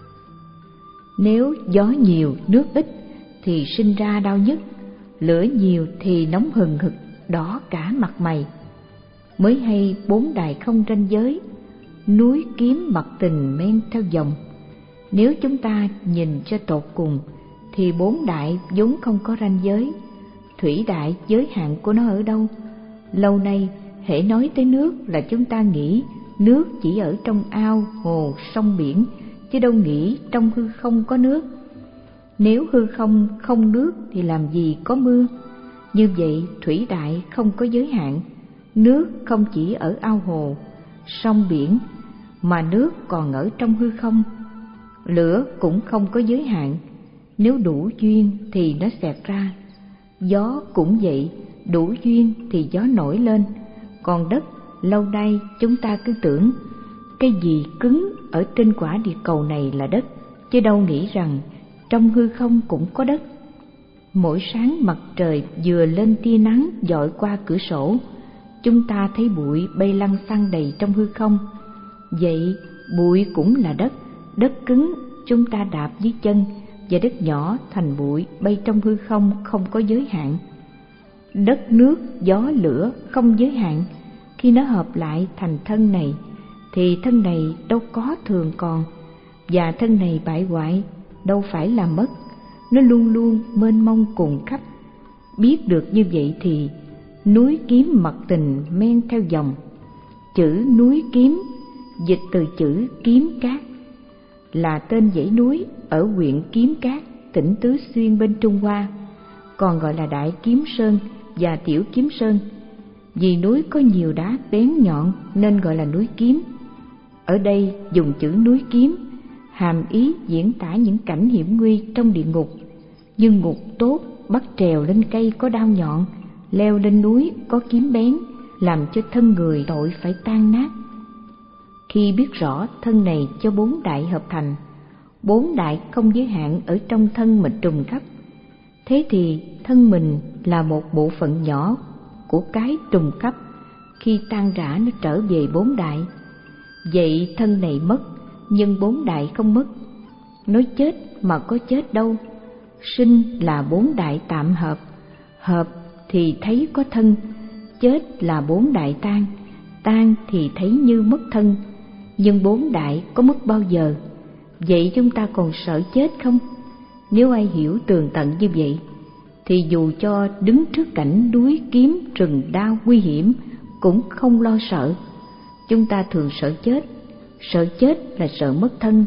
Nếu gió nhiều, nước ít thì sinh ra đau nhức, lửa nhiều thì nóng hừng hực, đỏ cả mặt mày. Mới hay bốn đại không ranh giới, núi kiếm mặt tình men theo dòng. Nếu chúng ta nhìn cho tột cùng thì bốn đại vốn không có ranh giới. Thủy đại giới hạn của nó ở đâu? Lâu nay hễ nói tới nước là chúng ta nghĩ nước chỉ ở trong ao, hồ, sông, biển, chứ đâu nghĩ trong hư không có nước. Nếu hư không không nước thì làm gì có mưa? Như vậy thủy đại không có giới hạn. Nước không chỉ ở ao hồ, sông, biển, mà nước còn ở trong hư không. Lửa cũng không có giới hạn. Nếu đủ duyên thì nó xẹt ra. Gió cũng vậy, đủ duyên thì gió nổi lên. Còn đất, lâu nay chúng ta cứ tưởng cái gì cứng ở trên quả địa cầu này là đất, chứ đâu nghĩ rằng trong hư không cũng có đất. Mỗi sáng mặt trời vừa lên tia nắng dọi qua cửa sổ, chúng ta thấy bụi bay lăn xăng đầy trong hư không. Vậy bụi cũng là đất, đất cứng chúng ta đạp dưới chân, và đất nhỏ thành bụi bay trong hư không không có giới hạn. Đất, nước, gió, lửa không giới hạn. Khi nó hợp lại thành thân này thì thân này đâu có thường còn, và thân này bại hoại đâu phải là mất. Nó luôn luôn mênh mông cùng khắp. Biết được như vậy thì núi kiếm mặt tình men theo dòng. Chữ núi kiếm dịch từ chữ kiếm cát, là tên dãy núi ở huyện Kiếm Cát, tỉnh Tứ Xuyên bên Trung Hoa, còn gọi là Đại Kiếm Sơn và Tiểu Kiếm Sơn. Vì núi có nhiều đá bén nhọn nên gọi là núi kiếm. Ở đây dùng chữ núi kiếm hàm ý diễn tả những cảnh hiểm nguy trong địa ngục. Như ngục tốt bắt trèo lên cây có đao nhọn, leo lên núi có kiếm bén, làm cho thân người tội phải tan nát. Khi biết rõ thân này cho bốn đại hợp thành, bốn đại không giới hạn ở trong thân mình trùng khắp, thế thì thân mình là một bộ phận nhỏ của cái trùng khắp, khi tan rã nó trở về bốn đại. Vậy thân này mất, nhưng bốn đại không mất. Nói chết mà có chết đâu. Sinh là bốn đại tạm hợp, hợp thì thấy có thân. Chết là bốn đại tan, tan thì thấy như mất thân. Nhưng bốn đại có mất bao giờ? Vậy chúng ta còn sợ chết không? Nếu ai hiểu tường tận như vậy thì dù cho đứng trước cảnh núi kiếm rừng đao nguy hiểm cũng không lo sợ. Chúng ta thường sợ chết. Sợ chết là sợ mất thân.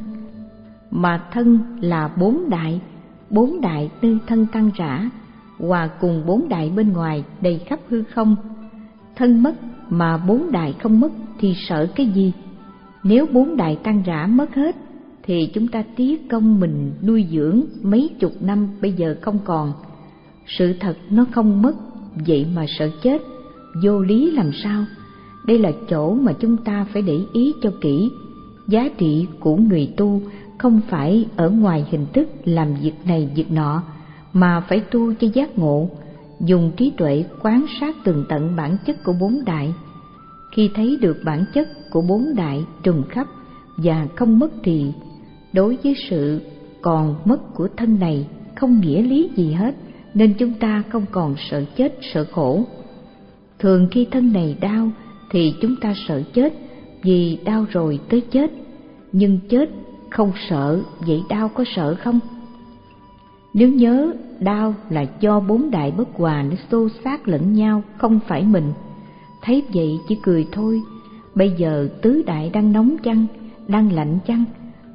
Mà thân là bốn đại, bốn đại nơi thân tăng rã, hòa cùng bốn đại bên ngoài đầy khắp hư không. Thân mất mà bốn đại không mất thì sợ cái gì? Nếu bốn đại tăng rã mất hết thì chúng ta tiếc công mình nuôi dưỡng mấy chục năm bây giờ không còn. Sự thật nó không mất, vậy mà sợ chết, vô lý làm sao? Đây là chỗ mà chúng ta phải để ý cho kỹ. Giá trị của người tu không phải ở ngoài hình thức làm việc này việc nọ, mà phải tu cho giác ngộ, dùng trí tuệ quán sát tường tận bản chất của bốn đại. Khi thấy được bản chất của bốn đại trùng khắp và không mất thì đối với sự còn mất của thân này không nghĩa lý gì hết, nên chúng ta không còn sợ chết sợ khổ. Thường khi thân này đau thì chúng ta sợ chết, vì đau rồi tới chết. Nhưng chết không sợ, vậy đau có sợ không? Nếu nhớ đau là do bốn đại bất hòa nó xô xát lẫn nhau, không phải mình. Thấy vậy chỉ cười thôi. Bây giờ tứ đại đang nóng chăng, đang lạnh chăng?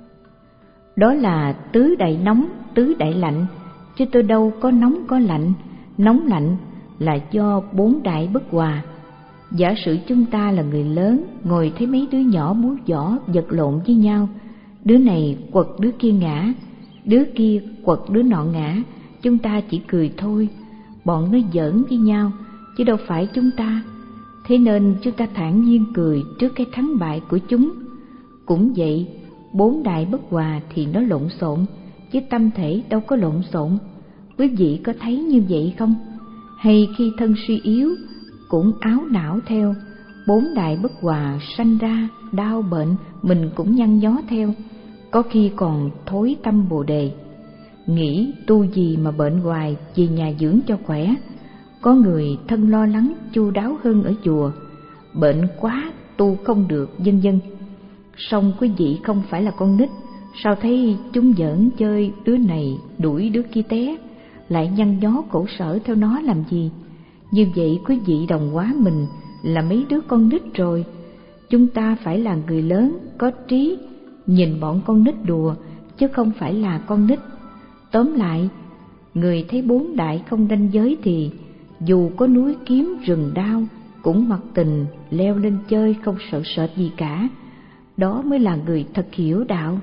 Đó là tứ đại nóng, tứ đại lạnh, chứ tôi đâu có nóng có lạnh. Nóng lạnh là do bốn đại bất hòa. Giả sử chúng ta là người lớn, ngồi thấy mấy đứa nhỏ búa võ vật lộn với nhau, đứa này quật đứa kia ngã, đứa kia quật đứa nọ ngã, chúng ta chỉ cười thôi. Bọn nó giỡn với nhau, chứ đâu phải chúng ta. Thế nên chúng ta thản nhiên cười trước cái thắng bại của chúng. Cũng vậy, bốn đại bất hòa thì nó lộn xộn, chứ tâm thể đâu có lộn xộn. Quý vị có thấy như vậy không? Hay khi thân suy yếu cũng áo não theo, bốn đại bất hòa sanh ra đau bệnh, mình cũng nhăn nhó theo, có khi còn thối tâm Bồ Đề. Nghĩ tu gì mà bệnh hoài, về nhà dưỡng cho khỏe. Có người thân lo lắng chu đáo hơn ở chùa, bệnh quá tu không được, vân vân. Song quý vị không phải là con nít, sao thấy chúng giỡn chơi, đứa này đuổi đứa kia té, lại nhăn nhó khổ sở theo nó làm gì? Như vậy quý vị đồng hóa mình là mấy đứa con nít rồi. Chúng ta phải là người lớn, có trí, nhìn bọn con nít đùa, chứ không phải là con nít. Tóm lại, người thấy bốn đại không ranh giới thì dù có núi kiếm rừng đao cũng mặc tình leo lên chơi, không sợ sệt gì cả. Đó mới là người thật hiểu đạo.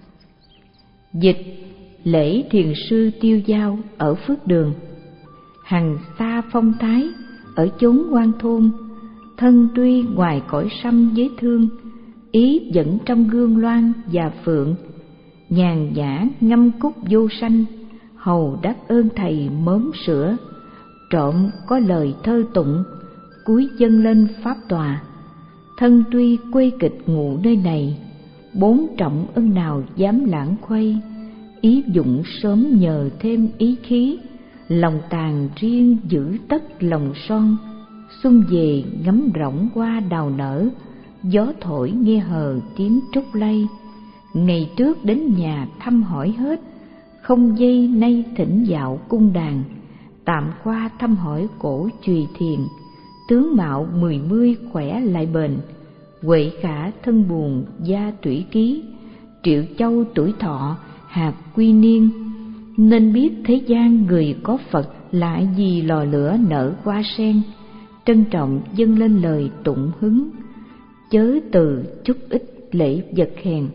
Dịch lễ thiền sư Tiêu Dao ở Phước Đường. Hằng xa phong thái ở chốn hoang thôn, thân tuy ngoài cõi sâm với thương, ý vẫn trong gương loan và phượng. Nhàn nhã ngâm cúc vô sanh, hầu đáp ơn thầy mớm sữa. Trộm có lời thơ tụng, cúi dâng lên pháp tòa. Thân tuy quê kịch ngụ nơi này, bốn trọng ân nào dám lãng khuây. Ý dụng sớm nhờ thêm ý khí, lòng tàn riêng giữ tất lòng son. Xuân về ngắm rộng hoa đào nở, gió thổi nghe hờ tiếng trúc lay. Ngày trước đến nhà thăm hỏi hết, không dây nay thỉnh dạo cung đàn. Tạm qua thăm hỏi cổ chùy thiền, tướng mạo mười mươi khỏe lại bền. Huệ khả thân buồn da tủy ký, triệu châu tuổi thọ hạt quy niên. Nên biết thế gian người có Phật, lại vì lò lửa nở hoa sen. Trân trọng dâng lên lời tụng hứng, chớ từ chút ít lễ vật hèn.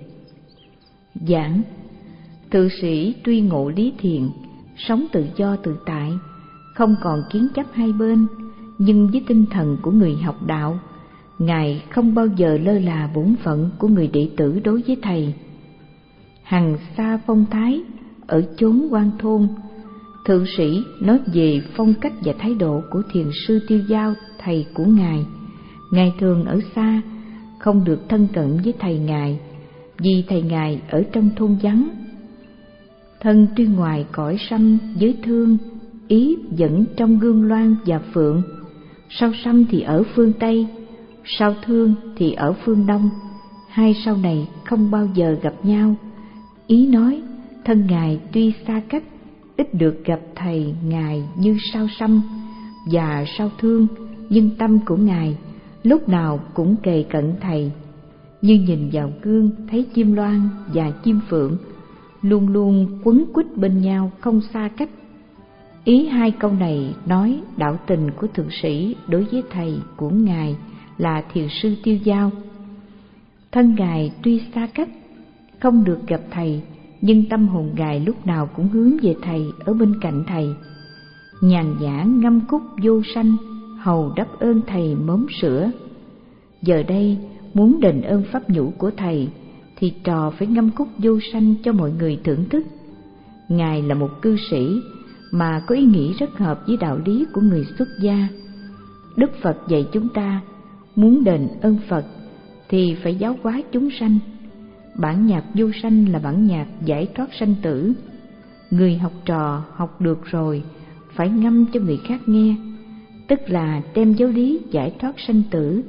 Giảng: Thượng sĩ tuy ngộ lý thiền, sống tự do tự tại, không còn kiến chấp hai bên, nhưng với tinh thần của người học đạo, Ngài không bao giờ lơ là bổn phận của người đệ tử đối với Thầy. Hằng xa phong thái ở chốn hoang thôn. Thượng sĩ nói về phong cách và thái độ của thiền sư Tiêu Dao, thầy của Ngài. Ngài thường ở xa, không được thân cận với thầy Ngài, vì thầy Ngài ở trong thôn vắng. Thân tuy ngoài cõi sâm với thương, ý vẫn trong gương loan và phượng. Sao sâm thì ở phương Tây, sao thương thì ở phương Đông. Hai sao này không bao giờ gặp nhau. Ý nói thân Ngài tuy xa cách, ít được gặp thầy Ngài như sao sâm và sao thương, nhưng tâm của Ngài lúc nào cũng kề cận thầy. Như nhìn vào gương thấy chim loan và chim phượng luôn luôn quấn quýt bên nhau, không xa cách. Ý hai câu này nói đạo tình của thượng sĩ đối với thầy của Ngài là thiền sư Tiêu Dao. Thân Ngài tuy xa cách, không được gặp thầy, nhưng tâm hồn Ngài lúc nào cũng hướng về thầy, ở bên cạnh thầy. Nhàn nhã ngâm cúc vô sanh, hầu đáp ơn thầy mớm sữa. Giờ đây muốn đền ơn pháp nhũ của thầy thì trò phải ngâm cúc vô sanh cho mọi người thưởng thức. Ngài là một cư sĩ mà có ý nghĩ rất hợp với đạo lý của người xuất gia. Đức Phật dạy chúng ta muốn đền ơn Phật thì phải giáo hóa chúng sanh. Bản nhạc vô sanh là bản nhạc giải thoát sanh tử. Người học trò học được rồi phải ngâm cho người khác nghe, tức là đem giáo lý giải thoát sanh tử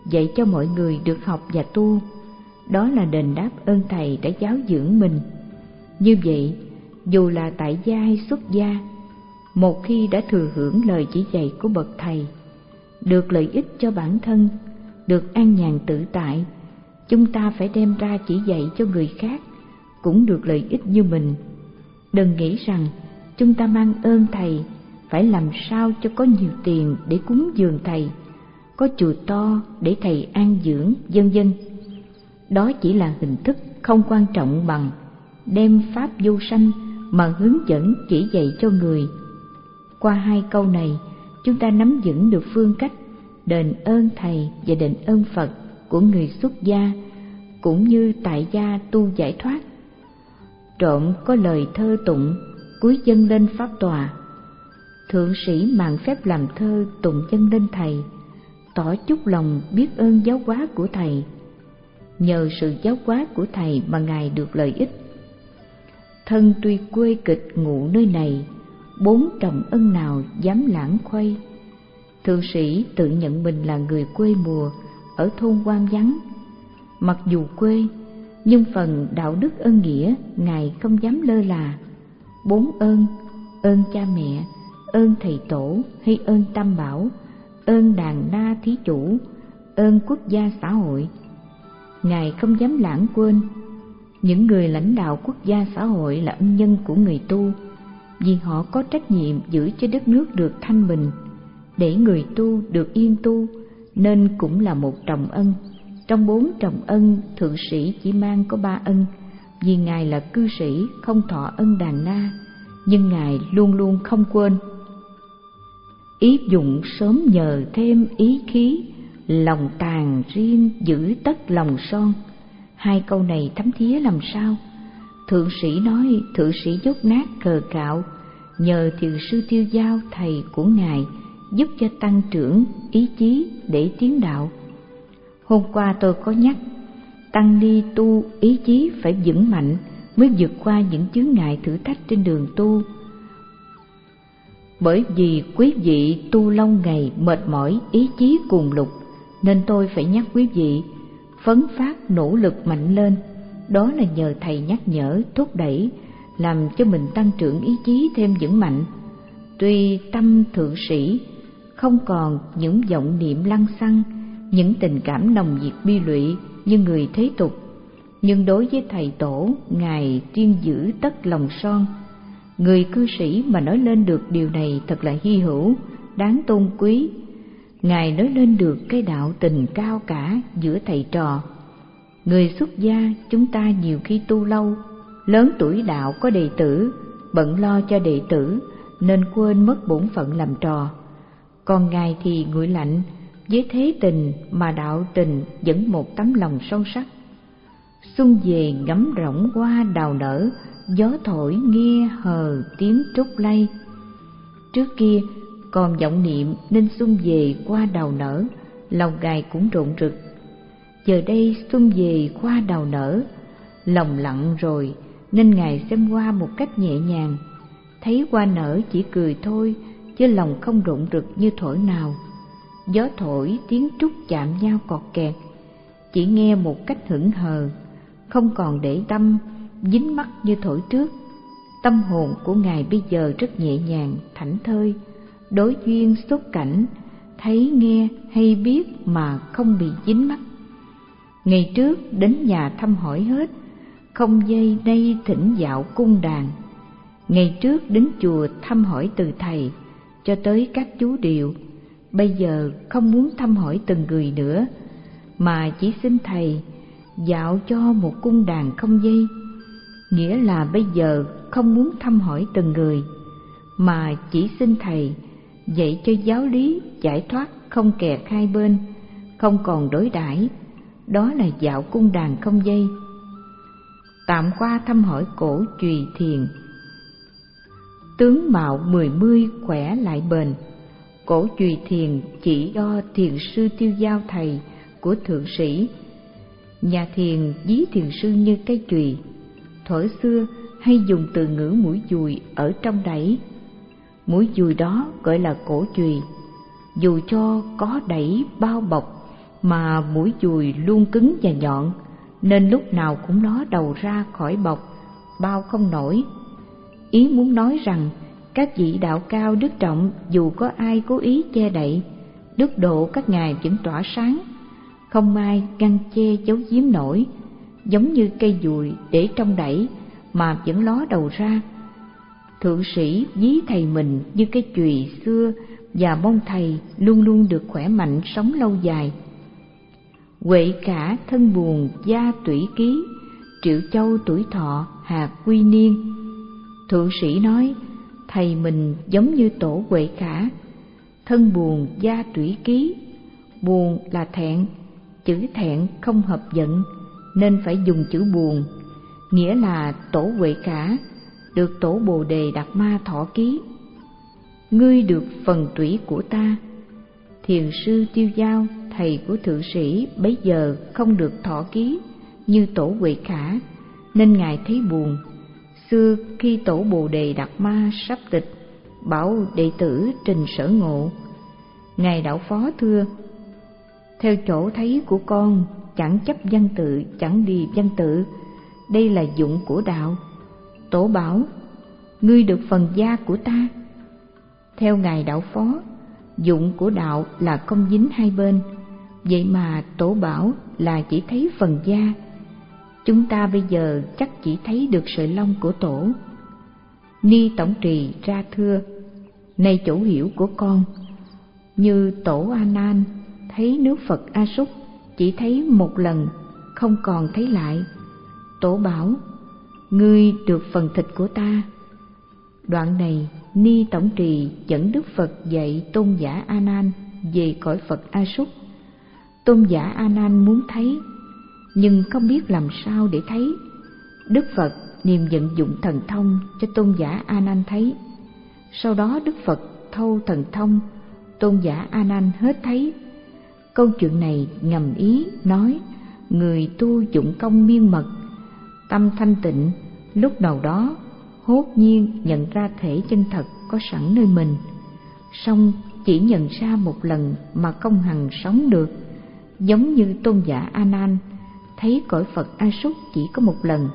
dạy cho mọi người được học và tu. Đó là đền đáp ơn thầy đã giáo dưỡng mình. Như vậy, dù là tại gia hay xuất gia, một khi đã thừa hưởng lời chỉ dạy của bậc thầy, được lợi ích cho bản thân, được an nhàn tự tại, chúng ta phải đem ra chỉ dạy cho người khác cũng được lợi ích như mình. Đừng nghĩ rằng chúng ta mang ơn thầy, phải làm sao cho có nhiều tiền để cúng dường thầy, có chùa to để thầy an dưỡng, vân vân. Đó chỉ là hình thức không quan trọng bằng đem pháp vô sanh mà hướng dẫn chỉ dạy cho người. Qua hai câu này, chúng ta nắm vững được phương cách đền ơn thầy và đền ơn Phật của người xuất gia, cũng như tại gia tu giải thoát. Trộm có lời thơ tụng cúi dâng lên pháp tòa, thượng sĩ mạn phép làm thơ tụng dâng lên thầy, tỏ chút lòng biết ơn giáo hóa của thầy. Nhờ sự giáo hóa của thầy mà ngài được lợi ích. Thân tuy quê kịch ngụ nơi này, bốn trọng ân nào dám lãng khuây. Thượng sĩ tự nhận mình là người quê mùa ở thôn hoang vắng. Mặc dù quê, nhưng phần đạo đức ơn nghĩa ngài không dám lơ là. Bốn ơn: ơn cha mẹ, ơn thầy tổ hay ơn tam bảo, ơn đàn na thí chủ, ơn quốc gia xã hội, ngài không dám lãng quên. Những người lãnh đạo quốc gia xã hội là ân nhân của người tu, vì họ có trách nhiệm giữ cho đất nước được thanh bình, để người tu được yên tu, nên cũng là một trọng ân. Trong bốn trọng ân, thượng sĩ chỉ mang có ba ân, vì ngài là cư sĩ không thọ ân đàn na, nhưng ngài luôn luôn không quên. Ý dụng sớm nhờ thêm ý khí, lòng tàn riêng giữ tất lòng son. Hai câu này thấm thía làm sao? Thượng sĩ nói thượng sĩ dốt nát cờ cạo, nhờ thiền sư Tiêu Giao thầy của ngài giúp cho tăng trưởng ý chí để tiến đạo. Hôm qua tôi có nhắc, tăng ni tu ý chí phải vững mạnh mới vượt qua những chướng ngại thử thách trên đường tu. Bởi vì quý vị tu lâu ngày mệt mỏi ý chí cuồng lục, nên tôi phải nhắc quý vị phấn phát nỗ lực mạnh lên. Đó là nhờ thầy nhắc nhở, thúc đẩy, làm cho mình tăng trưởng ý chí thêm vững mạnh. Tuy tâm thượng sĩ không còn những vọng niệm lăng xăng, những tình cảm nồng nhiệt bi lụy như người thế tục, nhưng đối với thầy tổ, ngài riêng giữ tất lòng son. Người cư sĩ mà nói lên được điều này thật là hy hữu, đáng tôn quý. Ngài nói lên được cái đạo tình cao cả giữa thầy trò. Người xuất gia chúng ta nhiều khi tu lâu, lớn tuổi đạo có đệ tử, bận lo cho đệ tử nên quên mất bổn phận làm trò. Còn ngài thì nguội lạnh, với thế tình mà đạo tình vẫn một tấm lòng son sắc. Xuân về ngắm rộng hoa đào nở, gió thổi nghe hờ tiếng trúc lay. Trước kia còn vọng niệm nên xuân về hoa đào nở, lòng ngài cũng rộn rực. Giờ đây xuân về hoa đào nở, lòng lặng rồi nên ngài xem hoa một cách nhẹ nhàng. Thấy hoa nở chỉ cười thôi, chứ lòng không rộn rực như thuở nào. Gió thổi tiếng trúc chạm nhau cọt kẹt, chỉ nghe một cách hững hờ, không còn để tâm dính mắc như thổi trước. Tâm hồn của ngài bây giờ rất nhẹ nhàng, thảnh thơi, đối duyên xuất cảnh, thấy nghe hay biết mà không bị dính mắc. Ngày trước đến nhà thăm hỏi hết, không dây nay thỉnh dạo cung đàn. Ngày trước đến chùa thăm hỏi từ thầy cho tới các chú điệu, bây giờ không muốn thăm hỏi từng người nữa, mà chỉ xin thầy dạo cho một cung đàn không dây. Nghĩa là bây giờ không muốn thăm hỏi từng người, mà chỉ xin thầy dạy cho giáo lý giải thoát không kẹt hai bên, không còn đối đãi. Đó là dạo cung đàn không dây. Tạm qua thăm hỏi cổ Chùy Thiền. Tướng mạo mười mươi khỏe lại bền. Cổ Chùy Thiền chỉ do thiền sư Tiêu Giao thầy của thượng sĩ. Nhà thiền ví thiền sư như cây chùy. Thuở xưa hay dùng từ ngữ mũi dùi ở trong đẩy. Mũi dùi đó gọi là cổ chùy. Dù cho có đẩy bao bọc, mà mũi dùi luôn cứng và nhọn, nên lúc nào cũng ló đầu ra khỏi bọc, bao không nổi. Ý muốn nói rằng các vị đạo cao đức trọng dù có ai cố ý che đậy, đức độ các ngài vẫn tỏa sáng, không ai ngăn che giấu giếm nổi, giống như cây dùi để trong đẩy mà vẫn ló đầu ra. Thượng sĩ ví thầy mình như cái chùy xưa và mong thầy luôn luôn được khỏe mạnh sống lâu dài. Huệ cả thân buồn gia tủy ký, Triệu Châu tuổi thọ hạt quy niên. Thượng sĩ nói thầy mình giống như tổ Huệ Khả, thân buồn gia tủy ký. Buồn là thẹn, chữ thẹn không hợp giận nên phải dùng chữ buồn, nghĩa là tổ Huệ Khả được tổ Bồ Đề Đạt Ma thọ ký. Ngươi được phần tủy của ta. Thiền sư Tiêu Dao, thầy của thượng sĩ, bấy giờ không được thọ ký như tổ Huệ Khả nên ngài thấy buồn. Xưa khi tổ Bồ Đề Đạt Ma sắp tịch, bảo đệ tử Trình Sở Ngộ: ngài đạo phó thưa, theo chỗ thấy của con, chẳng chấp văn tự, chẳng đi văn tự, đây là dụng của đạo. Tổ bảo: ngươi được phần gia của ta. Theo ngài đạo phó, dụng của đạo là không dính hai bên, vậy mà tổ bảo là chỉ thấy phần gia. Chúng ta bây giờ chắc chỉ thấy được sợi lông của tổ. Ni Tổng Trì ra thưa: này chỗ hiểu của con, như tổ A Nan thấy nước Phật A Súc chỉ thấy một lần, không còn thấy lại. Tổ bảo: ngươi được phần thịt của ta. Đoạn này Ni Tổng Trì dẫn Đức Phật dạy tôn giả A Nan về cõi Phật A Súc. Tôn giả A Nan muốn thấy nhưng không biết làm sao để thấy. Đức Phật niềm vận dụng thần thông cho tôn giả A Nan thấy. Sau đó Đức Phật thâu thần thông, tôn giả A Nan hết thấy. Câu chuyện này ngầm ý nói người tu dụng công miên mật, tâm thanh tịnh, lúc nào đó hốt nhiên nhận ra thể chân thật có sẵn nơi mình, song chỉ nhận ra một lần mà không hằng sống được, giống như tôn giả A Nan thấy cõi Phật A Súc chỉ có một lần.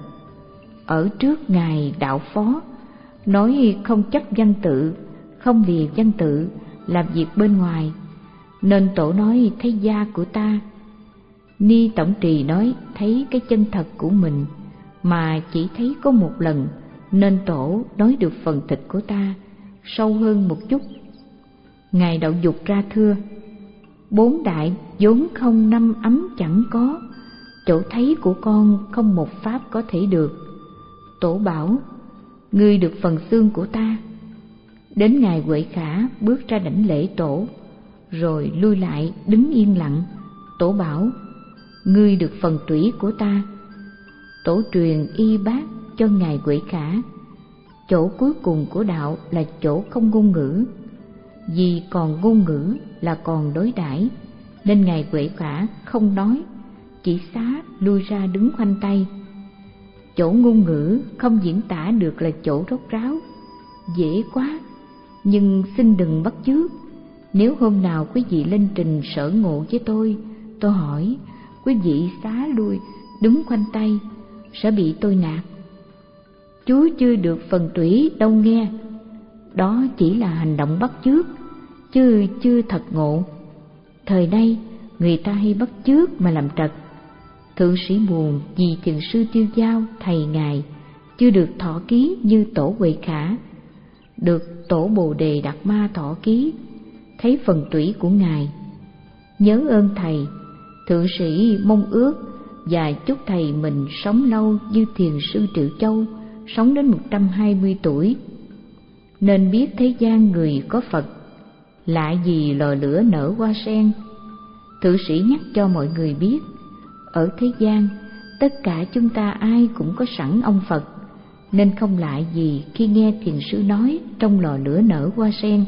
Ở trước ngài đạo phó nói không chấp văn tự, không lìa văn tự, làm việc bên ngoài, nên tổ nói thấy da của ta. Ni Tổng Trì nói thấy cái chân thật của mình mà chỉ thấy có một lần, nên tổ nói được phần thịt của ta sâu hơn một chút. Ngài Đạo Dục ra thưa: bốn đại vốn không, năm ấm chẳng có, chỗ thấy của con không một pháp có thể được. Tổ bảo: ngươi được phần xương của ta. Đến ngài Huệ Khả bước ra đảnh lễ tổ, rồi lui lại đứng yên lặng. Tổ bảo: ngươi được phần tủy của ta. Tổ truyền y bát cho ngài Huệ Khả. Chỗ cuối cùng của đạo là chỗ không ngôn ngữ, vì còn ngôn ngữ là còn đối đãi, nên ngài Huệ Khả không nói, chỉ xá lui ra đứng khoanh tay. Chỗ ngôn ngữ không diễn tả được là chỗ rốt ráo, dễ quá, nhưng xin đừng bắt chước. Nếu hôm nào quý vị lên trình Sở Ngộ với tôi, tôi hỏi quý vị xá lui đứng khoanh tay, sẽ bị tôi nạt. Chú chưa được phần tủy đâu nghe. Đó chỉ là hành động bắt chước, chứ chưa thật ngộ. Thời nay người ta hay bắt chước mà làm trật. Thượng sĩ buồn vì thiền sư Tiêu Dao, thầy ngài, chưa được thọ ký như tổ Huệ Khả, được tổ Bồ Đề Đạt Ma thọ ký, thấy phần tủy của ngài. Nhớ ơn thầy, thượng sĩ mong ước và chúc thầy mình sống lâu như thiền sư Triệu Châu, sống đến một trăm hai mươi tuổi. Nên biết thế gian người có Phật, lạ gì lò lửa nở hoa sen. Thượng sĩ nhắc cho mọi người biết, ở thế gian tất cả chúng ta ai cũng có sẵn ông Phật, nên không lạ gì khi nghe thiền sư nói trong lò lửa nở hoa sen.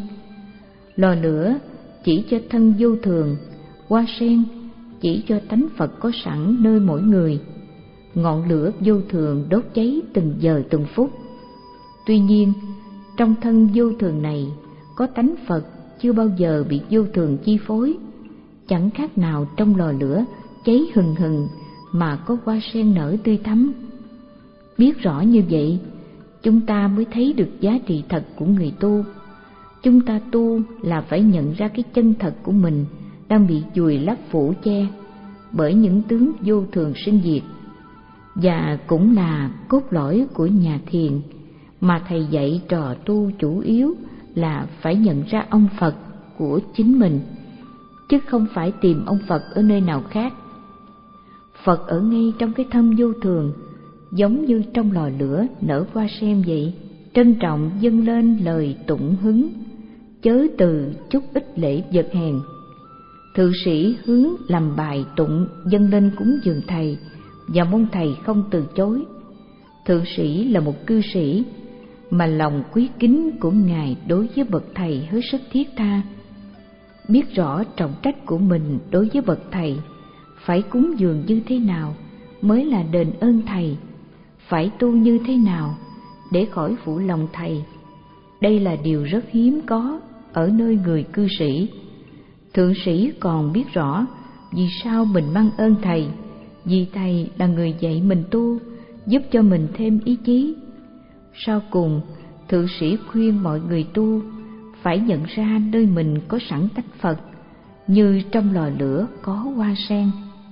Lò lửa chỉ cho thân vô thường, hoa sen chỉ cho tánh Phật có sẵn nơi mỗi người. Ngọn lửa vô thường đốt cháy từng giờ từng phút. Tuy nhiên, trong thân vô thường này có tánh Phật chưa bao giờ bị vô thường chi phối, chẳng khác nào trong lò lửa cháy hừng hừng mà có hoa sen nở tươi thắm. Biết rõ như vậy, chúng ta mới thấy được giá trị thật của người tu. Chúng ta tu là phải nhận ra cái chân thật của mình đang bị vùi lấp phủ che bởi những tướng vô thường sinh diệt, và cũng là cốt lõi của nhà thiền mà thầy dạy trò tu chủ yếu là phải nhận ra ông Phật của chính mình, chứ không phải tìm ông Phật ở nơi nào khác. Phật ở ngay trong cái thâm vô thường, giống như trong lò lửa nở hoa sen vậy. Trân trọng dâng lên lời tụng hứng, chớ từ chút ít lễ vật hèn. Thượng sĩ hướng làm bài tụng dâng lên cúng dường thầy và mong thầy không từ chối. Thượng sĩ là một cư sĩ mà lòng quý kính của ngài đối với bậc thầy hết sức thiết tha. Biết rõ trọng trách của mình đối với bậc thầy, phải cúng dường như thế nào mới là đền ơn thầy, phải tu như thế nào để khỏi phụ lòng thầy. Đây là điều rất hiếm có ở nơi người cư sĩ. Thượng sĩ còn biết rõ vì sao mình mang ơn thầy, vì thầy là người dạy mình tu, giúp cho mình thêm ý chí. Sau cùng, thượng sĩ khuyên mọi người tu phải nhận ra nơi mình có sẵn tánh Phật, như trong lò lửa có hoa sen.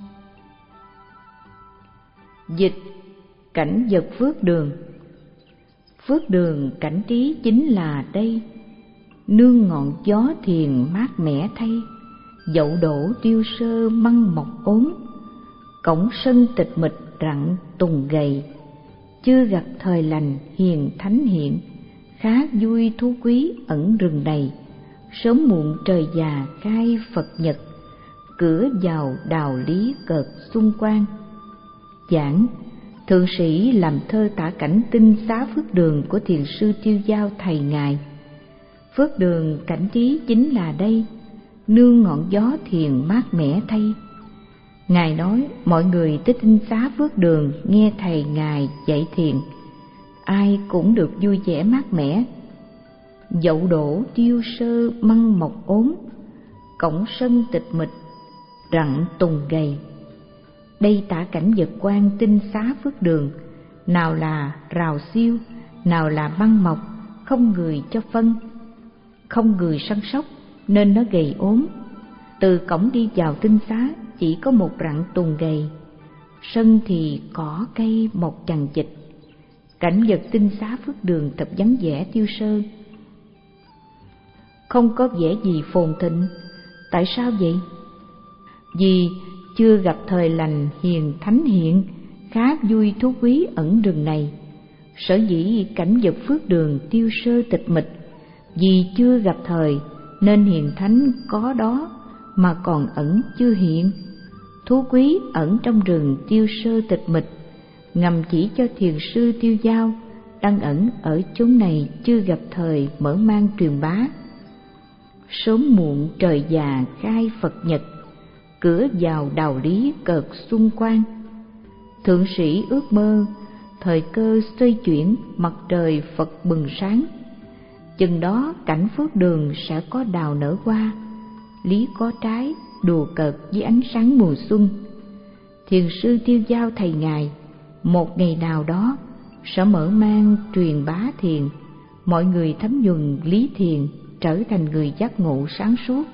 Dịch cảnh vật phước đường. Phước đường cảnh trí chính là đây, nương ngọn gió thiền mát mẻ thay, dậu đổ tiêu sơ măng mọc ốm, cổng sân tịch mịch rặng tùng gầy. Chưa gặp thời lành hiền thánh hiện, khá vui thú quý ẩn rừng này. Sớm muộn trời già khai Phật nhật, cửa vào đào lý cợt xung quanh. Giảng thượng sĩ làm thơ tả cảnh tinh xá phước đường của thiền sư Tiêu Giao thầy ngài. Phước đường cảnh trí chính là đây, nương ngọn gió thiền mát mẻ thay. Ngài nói mọi người tới tinh xá phước đường nghe thầy ngài dạy thiền, ai cũng được vui vẻ mát mẻ. Dậu đổ tiêu sơ măng mọc ốm, cổng sân tịch mịch rặng tùng gầy. Đây tả cảnh vật quan tinh xá phước đường, nào là rào siêu, nào là măng mọc, không người cho phân, không người săn sóc nên nó gầy ốm. Từ cổng đi vào tinh xá chỉ có một rặng tùng gầy, sân thì cỏ cây mọc chằng chịt. Cảnh vật tinh xá phước đường thật vắng vẻ tiêu sơ, không có vẻ gì phồn thịnh. Tại sao vậy? Vì chưa gặp thời lành hiền thánh hiện, khá vui thú quý ẩn rừng này. Sở dĩ cảnh vật phước đường tiêu sơ tịch mịch, vì chưa gặp thời nên hiền thánh có đó mà còn ẩn chưa hiện. Thú quý ẩn trong rừng tiêu sơ tịch mịch, ngầm chỉ cho thiền sư Tiêu Giao đang ẩn ở chốn này chưa gặp thời mở mang truyền bá. Sớm muộn trời già khai Phật nhật, cửa vào đào lý cợt xung quanh. Thượng sĩ ước mơ thời cơ xoay chuyển, mặt trời Phật bừng sáng. Chừng đó cảnh phước đường sẽ có đào nở hoa, lý có trái, đùa cợt với ánh sáng mùa xuân. Thiền sư Tiêu Giao thầy ngài một ngày nào đó sẽ mở mang truyền bá thiền, mọi người thấm nhuần lý thiền, trở thành người giác ngộ sáng suốt.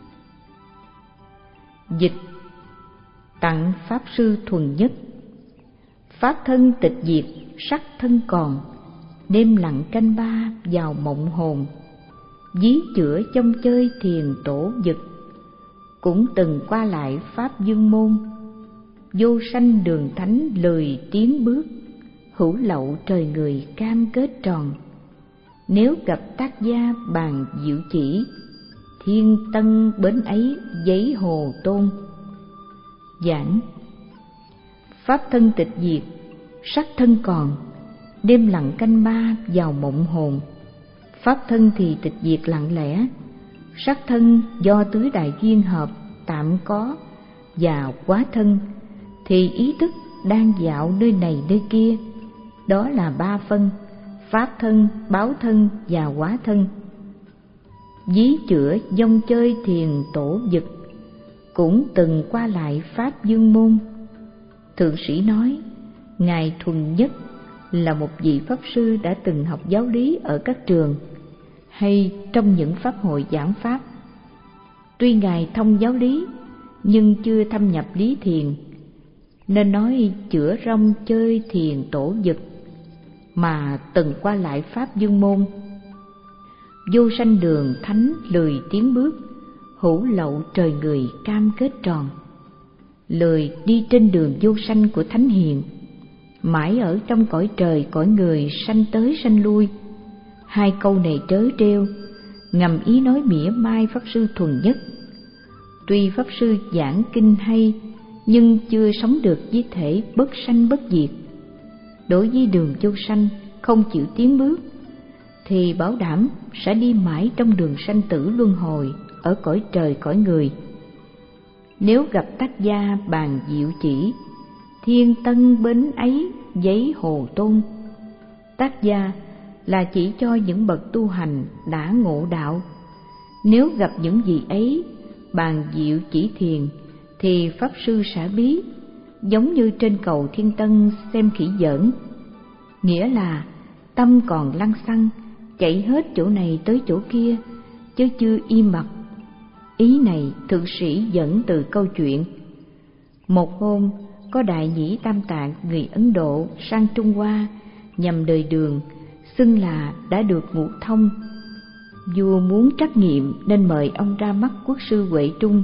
Dịch tặng Pháp Sư Thuần Nhất. Pháp thân tịch diệt, sắc thân còn, đêm lặng canh ba vào mộng hồn. Ví chữa trong chơi thiền tổ dực, cũng từng qua lại Pháp Dương môn. Vô sanh đường thánh lười tiến bước, hữu lậu trời người cam kết tròn. Nếu gặp tác gia bàn diệu chỉ, thiên tân bến ấy giấy hồ tôn. Giảng pháp thân tịch diệt, sắc thân còn, đêm lặng canh ba vào mộng hồn. Pháp thân thì tịch diệt lặng lẽ, sắc thân do tứ đại duyên hợp tạm có, và quá thân thì ý thức đang dạo nơi này nơi kia. Đó là ba phân: pháp thân, báo thân và quá thân. Ví chữa dông chơi thiền tổ dực, cũng từng qua lại Pháp Dương Môn. Thượng sĩ nói, Ngài Thuần Nhất là một vị Pháp Sư đã từng học giáo lý ở các trường hay trong những Pháp hội giảng Pháp. Tuy Ngài thông giáo lý nhưng chưa thâm nhập lý thiền, nên nói chữa rong chơi thiền tổ dực, mà từng qua lại Pháp Dương Môn. Vô sanh đường thánh lười tiến bước, hữu lậu trời người cam kết tròn. Lười đi trên đường vô sanh của thánh hiền, mãi ở trong cõi trời cõi người sanh tới sanh lui. Hai câu này trớ trêu, ngầm ý nói mỉa mai Pháp Sư Thuần Nhất. Tuy Pháp Sư giảng kinh hay, nhưng chưa sống được với thể bất sanh bất diệt. Đối với đường vô sanh không chịu tiến bước, thì bảo đảm sẽ đi mãi trong đường sanh tử luân hồi ở cõi trời cõi người. Nếu gặp tác gia bàn diệu chỉ, thiên tân bến ấy giấy hồ tôn. Tác gia là chỉ cho những bậc tu hành đã ngộ đạo. Nếu gặp những gì ấy bàn diệu chỉ thiền, thì Pháp Sư sẽ bí, giống như trên cầu Thiên Tân xem khỉ giỡn. Nghĩa là tâm còn lăng xăng, chạy hết chỗ này tới chỗ kia, chứ chưa im bặt. Ý này thượng sĩ dẫn từ câu chuyện. Một hôm, có đại nhĩ Tam Tạng người Ấn Độ sang Trung Hoa nhằm đời đường, xưng là đã được ngũ thông. Vua muốn trắc nghiệm nên mời ông ra mắt quốc sư Huệ Trung.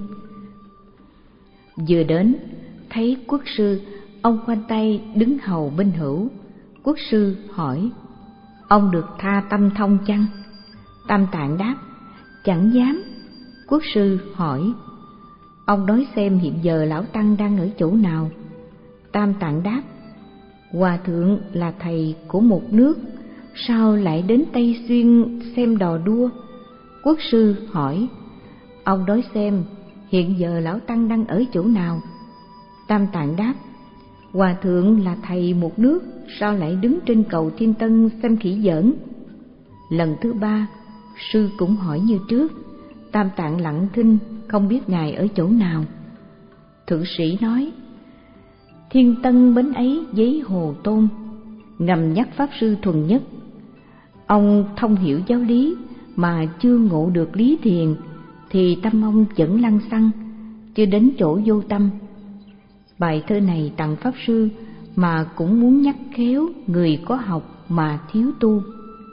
Vừa đến, thấy quốc sư, ông khoanh tay đứng hầu bên hữu. Quốc sư hỏi, ông được tha tâm thông chăng? Tam Tạng đáp, chẳng dám. Quốc sư hỏi, ông nói xem hiện giờ lão tăng đang ở chỗ nào? Tam Tạng đáp, hòa thượng là thầy của một nước, sao lại đến Tây Xuyên xem đò đua? Quốc sư hỏi, ông nói xem hiện giờ lão tăng đang ở chỗ nào? Tam Tạng đáp, hòa thượng là thầy một nước, sao lại đứng trên cầu Thiên Tân xem khỉ giỡn? Lần thứ ba, sư cũng hỏi như trước. Tam Tạng lặng thinh, không biết ngài ở chỗ nào. Thượng sĩ nói, Thiên Tân bến ấy giấy hồ tôn, ngầm nhắc Pháp Sư Thuần Nhất. Ông thông hiểu giáo lý mà chưa ngộ được lý thiền, thì tâm ông vẫn lăng xăng, chưa đến chỗ vô tâm. Bài thơ này tặng Pháp Sư mà cũng muốn nhắc khéo người có học mà thiếu tu.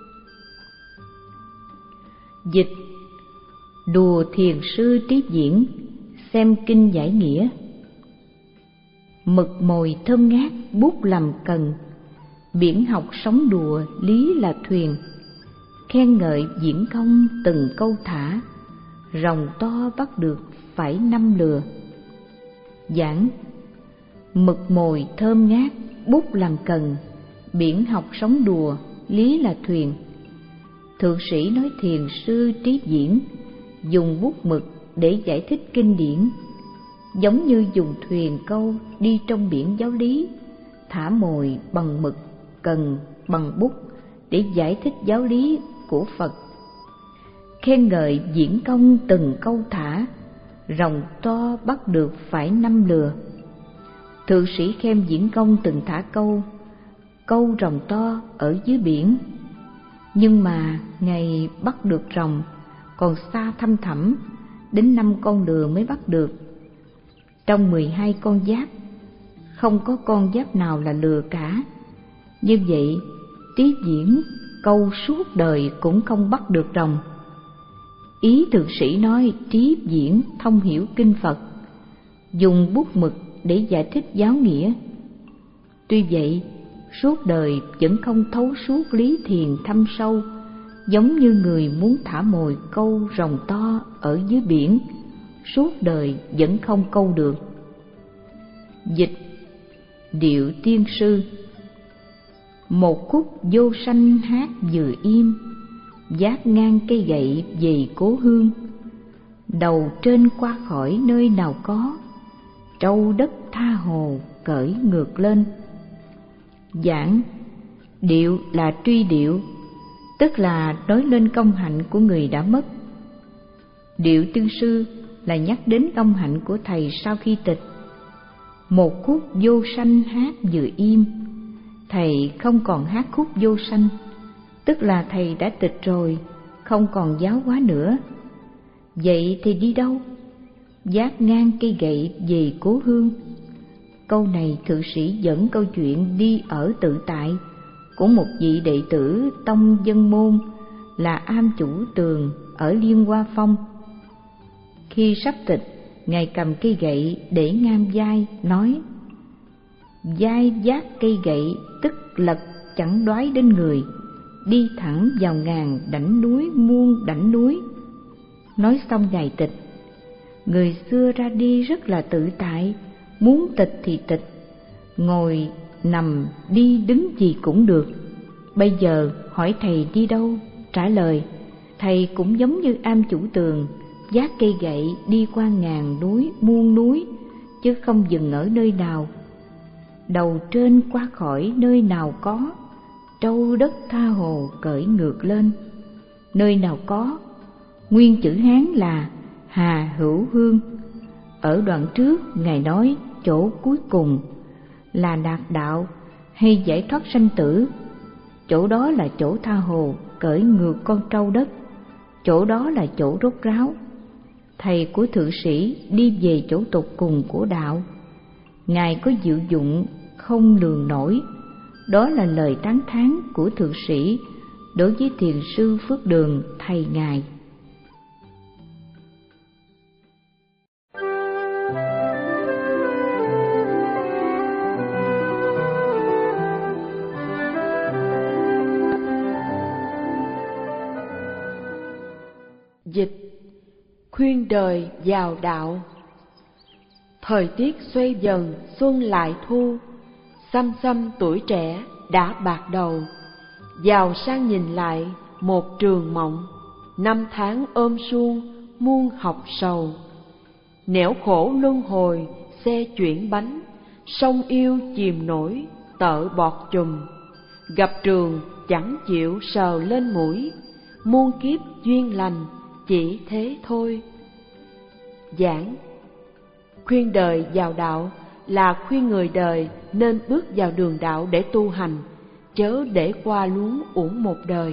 Dịch: đùa thiền sư Trí Diễn, xem kinh giải nghĩa. Mực mồi thơm ngát bút làm cần, biển học sóng đùa lý là thuyền. Khen ngợi diễn công từng câu thả, rồng to bắt được phải năm lừa. Giảng: mực mồi thơm ngát bút làm cần, biển học sóng đùa lý là thuyền. Thượng sĩ nói thiền sư Trí Diễn dùng bút mực để giải thích kinh điển, giống như dùng thuyền câu đi trong biển giáo lý, thả mồi bằng mực, cần bằng bút để giải thích giáo lý của Phật. Khen ngợi diễn công từng câu thả, rồng to bắt được phải năm lừa. Thượng sĩ khen diễn công từng thả câu, câu rồng to ở dưới biển, nhưng mà ngày bắt được rồng còn xa thăm thẳm, đến năm con lừa mới bắt được. Trong mười hai con giáp, không có con giáp nào là lừa cả. Như vậy, Trí Diễn câu suốt đời cũng không bắt được rồng. Ý thượng sĩ nói Trí Diễn thông hiểu kinh Phật, dùng bút mực để giải thích giáo nghĩa. Tuy vậy, suốt đời vẫn không thấu suốt lý thiền thâm sâu, giống như người muốn thả mồi câu rồng to ở dưới biển, suốt đời vẫn không câu được. Dịch: điệu tiên sư. Một khúc vô sanh hát vừa im, vác ngang cây gậy về cố hương. Đầu trên qua khỏi nơi nào có, trâu đất tha hồ cởi ngược lên. Giảng: điệu là truy điệu, tức là nói lên công hạnh của người đã mất. Điệu tiên sư là nhắc đến công hạnh của thầy sau khi tịch. Một khúc vô sanh hát vừa im, thầy không còn hát khúc vô sanh, tức là thầy đã tịch rồi, không còn giáo hóa nữa. Vậy thì đi đâu? Vác ngang cây gậy về cố hương. Câu này thượng sĩ dẫn câu chuyện đi ở tự tại của một vị đệ tử tông Dân Môn là Am Chủ Tường ở Liên Hoa Phong. Khi sắp tịch, ngài cầm cây gậy để ngang vai, nói: vai vác cây gậy tức lật chẳng đoái đến người, đi thẳng vào ngàn đảnh núi muôn đảnh núi. Nói xong ngài tịch. Người xưa ra đi rất là tự tại, muốn tịch thì tịch, ngồi nằm đi đứng gì cũng được. Bây giờ hỏi thầy đi đâu? Trả lời: thầy cũng giống như Am Chủ Tường, vác cây gậy đi qua ngàn núi muôn núi, chứ không dừng ở nơi nào. Đầu trên qua khỏi nơi nào có, trâu đất tha hồ cởi ngược lên. Nơi nào có, nguyên chữ Hán là Hà Hữu Hương. Ở đoạn trước ngài nói chỗ cuối cùng là đạt đạo hay giải thoát sanh tử, chỗ đó là chỗ tha hồ cởi ngược con trâu đất, chỗ đó là chỗ rốt ráo. Thầy của thượng sĩ đi về chỗ tột cùng của đạo. Ngài có diệu dụng không lường nổi. Đó là lời tán thán của thượng sĩ đối với thiền sư Phước Đường, thầy ngài. Dịch: khuyên đời vào đạo. Thời tiết xoay dần xuân lại thu, xăm xăm tuổi trẻ đã bạc đầu. Giàu sang nhìn lại một trường mộng, năm tháng ôm suông muôn học sầu. Nẻo khổ luân hồi xe chuyển bánh, sông yêu chìm nổi tợ bọt chùm. Gặp trường chẳng chịu sờ lên mũi, muôn kiếp duyên lành chỉ thế thôi. Giảng: khuyên đời vào đạo là khuyên người đời nên bước vào đường đạo để tu hành, chớ để qua luống uổng một đời.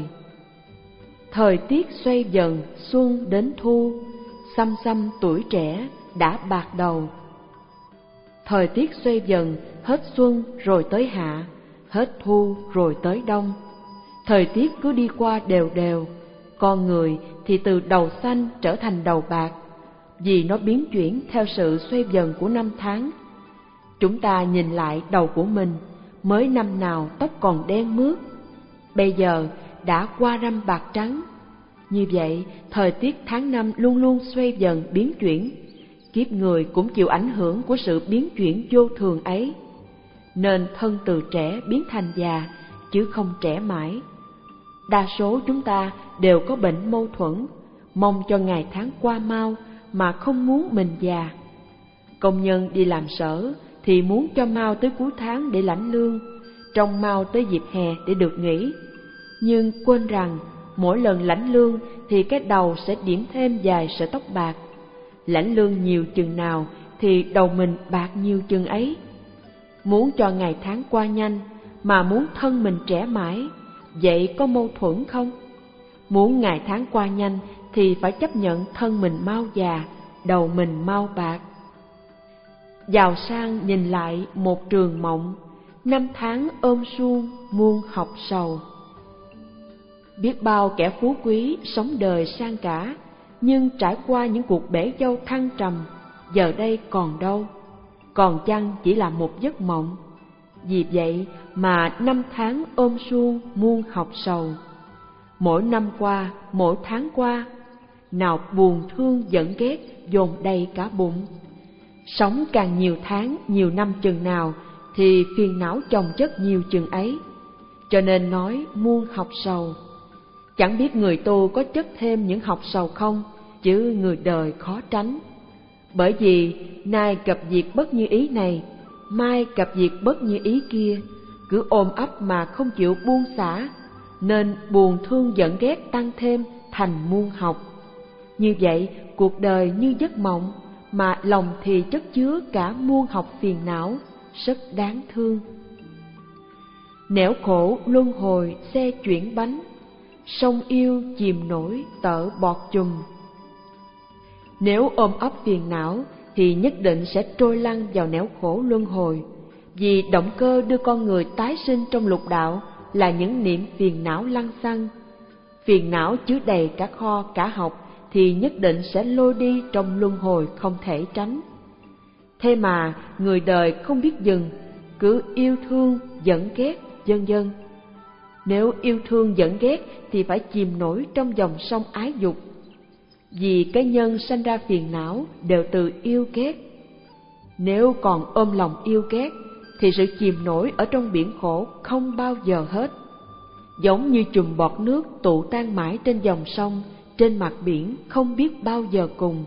Thời tiết xoay dần xuân đến thu, xăm xăm tuổi trẻ đã bạc đầu. Thời tiết xoay dần, hết xuân rồi tới hạ, hết thu rồi tới đông. Thời tiết cứ đi qua đều đều, con người thì từ đầu xanh trở thành đầu bạc, vì nó biến chuyển theo sự xoay dần của năm tháng. Chúng ta nhìn lại đầu của mình, mới năm nào tóc còn đen mướt, bây giờ đã qua râm bạc trắng. Như vậy, thời tiết tháng năm luôn luôn xoay dần biến chuyển, kiếp người cũng chịu ảnh hưởng của sự biến chuyển vô thường ấy. Nên thân từ trẻ biến thành già, chứ không trẻ mãi. Đa số chúng ta đều có bệnh mâu thuẫn, mong cho ngày tháng qua mau mà không muốn mình già. Công nhân đi làm sở thì muốn cho mau tới cuối tháng để lãnh lương, trông mau tới dịp hè để được nghỉ. Nhưng quên rằng mỗi lần lãnh lương thì cái đầu sẽ điểm thêm vài sợi tóc bạc. Lãnh lương nhiều chừng nào thì đầu mình bạc nhiều chừng ấy. Muốn cho ngày tháng qua nhanh mà muốn thân mình trẻ mãi, vậy có mâu thuẫn không? Muốn ngày tháng qua nhanh thì phải chấp nhận thân mình mau già, đầu mình mau bạc. Giàu sang nhìn lại một trường mộng, năm tháng ôm suông muôn học sầu. Biết bao kẻ phú quý sống đời sang cả, nhưng trải qua những cuộc bể dâu thăng trầm, giờ đây còn đâu, còn chăng chỉ là một giấc mộng. Vì vậy mà năm tháng ôm suông muôn học sầu. Mỗi năm qua, mỗi tháng qua, nào buồn thương giận ghét dồn đầy cả bụng. Sống càng nhiều tháng, nhiều năm chừng nào thì phiền não chồng chất nhiều chừng ấy. Cho nên nói muôn học sầu. Chẳng biết người tu có chất thêm những học sầu không, chứ người đời khó tránh. Bởi vì nay gặp việc bất như ý này, mai gặp việc bất như ý kia, cứ ôm ấp mà không chịu buông xả, nên buồn thương giận ghét tăng thêm thành muôn học. Như vậy, cuộc đời như giấc mộng, mà lòng thì chất chứa cả muôn học phiền não, rất đáng thương. Nẻo khổ luân hồi xe chuyển bánh, sông yêu chìm nổi tở bọt chùm. Nếu ôm ấp phiền não thì nhất định sẽ trôi lăn vào nẻo khổ luân hồi, vì động cơ đưa con người tái sinh trong lục đạo là những niệm phiền não lăng xăng. Phiền não chứa đầy cả kho cả học thì nhất định sẽ lôi đi trong luân hồi không thể tránh. Thế mà người đời không biết dừng, cứ yêu thương giận ghét vân vân. Nếu yêu thương giận ghét thì phải chìm nổi trong dòng sông ái dục, vì cái nhân sanh ra phiền não đều từ yêu ghét. Nếu còn ôm lòng yêu ghét thì sự chìm nổi ở trong biển khổ không bao giờ hết, giống như chùm bọt nước tụ tan mãi trên dòng sông, trên mặt biển không biết bao giờ cùng.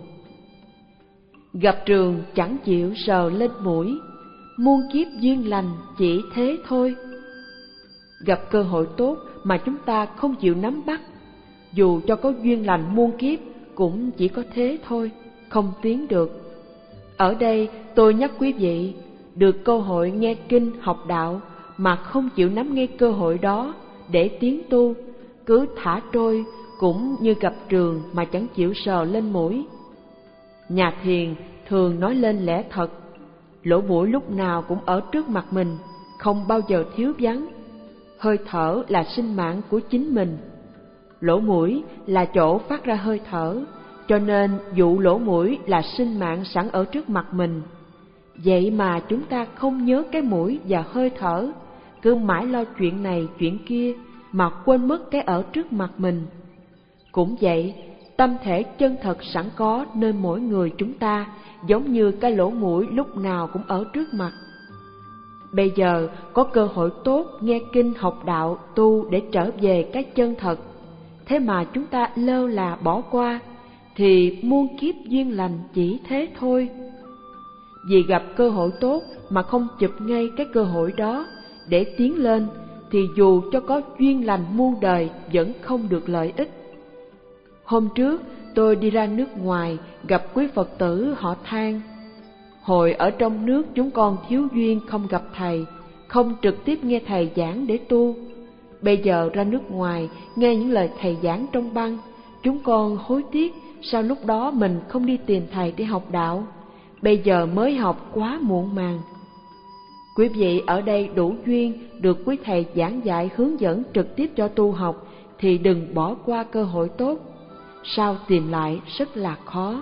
Gặp trường chẳng chịu sờ lên mũi, muôn kiếp duyên lành chỉ thế thôi. Gặp cơ hội tốt mà chúng ta không chịu nắm bắt, dù cho có duyên lành muôn kiếp cũng chỉ có thế thôi, không tiến được. Ở đây tôi nhắc quý vị, được cơ hội nghe kinh học đạo mà không chịu nắm ngay cơ hội đó để tiến tu, cứ thả trôi cũng như gặp trường mà chẳng chịu sờ lên mũi. Nhà thiền thường nói lên lẽ thật, lỗ mũi lúc nào cũng ở trước mặt mình, không bao giờ thiếu vắng. Hơi thở là sinh mạng của chính mình. Lỗ mũi là chỗ phát ra hơi thở, cho nên dụ lỗ mũi là sinh mạng sẵn ở trước mặt mình. Vậy mà chúng ta không nhớ cái mũi và hơi thở, cứ mãi lo chuyện này chuyện kia mà quên mất cái ở trước mặt mình. Cũng vậy, tâm thể chân thật sẵn có nơi mỗi người chúng ta, giống như cái lỗ mũi lúc nào cũng ở trước mặt. Bây giờ có cơ hội tốt nghe kinh học đạo tu để trở về cái chân thật, thế mà chúng ta lơ là bỏ qua, thì muôn kiếp duyên lành chỉ thế thôi. Vì gặp cơ hội tốt mà không chụp ngay cái cơ hội đó để tiến lên, thì dù cho có duyên lành muôn đời vẫn không được lợi ích. Hôm trước tôi đi ra nước ngoài gặp quý Phật tử họ than: hồi ở trong nước chúng con thiếu duyên không gặp thầy, không trực tiếp nghe thầy giảng để tu. Bây giờ ra nước ngoài nghe những lời thầy giảng trong băng, chúng con hối tiếc sao lúc đó mình không đi tìm thầy để học đạo. Bây giờ mới học quá muộn màng. Quý vị ở đây đủ duyên được quý thầy giảng dạy hướng dẫn trực tiếp cho tu học thì đừng bỏ qua cơ hội tốt, sao tìm lại rất là khó.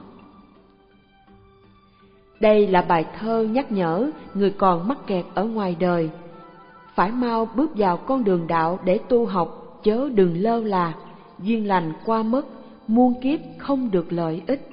Đây là bài thơ nhắc nhở người còn mắc kẹt ở ngoài đời, phải mau bước vào con đường đạo để tu học, chớ đừng lơ là, duyên lành qua mất, muôn kiếp không được lợi ích.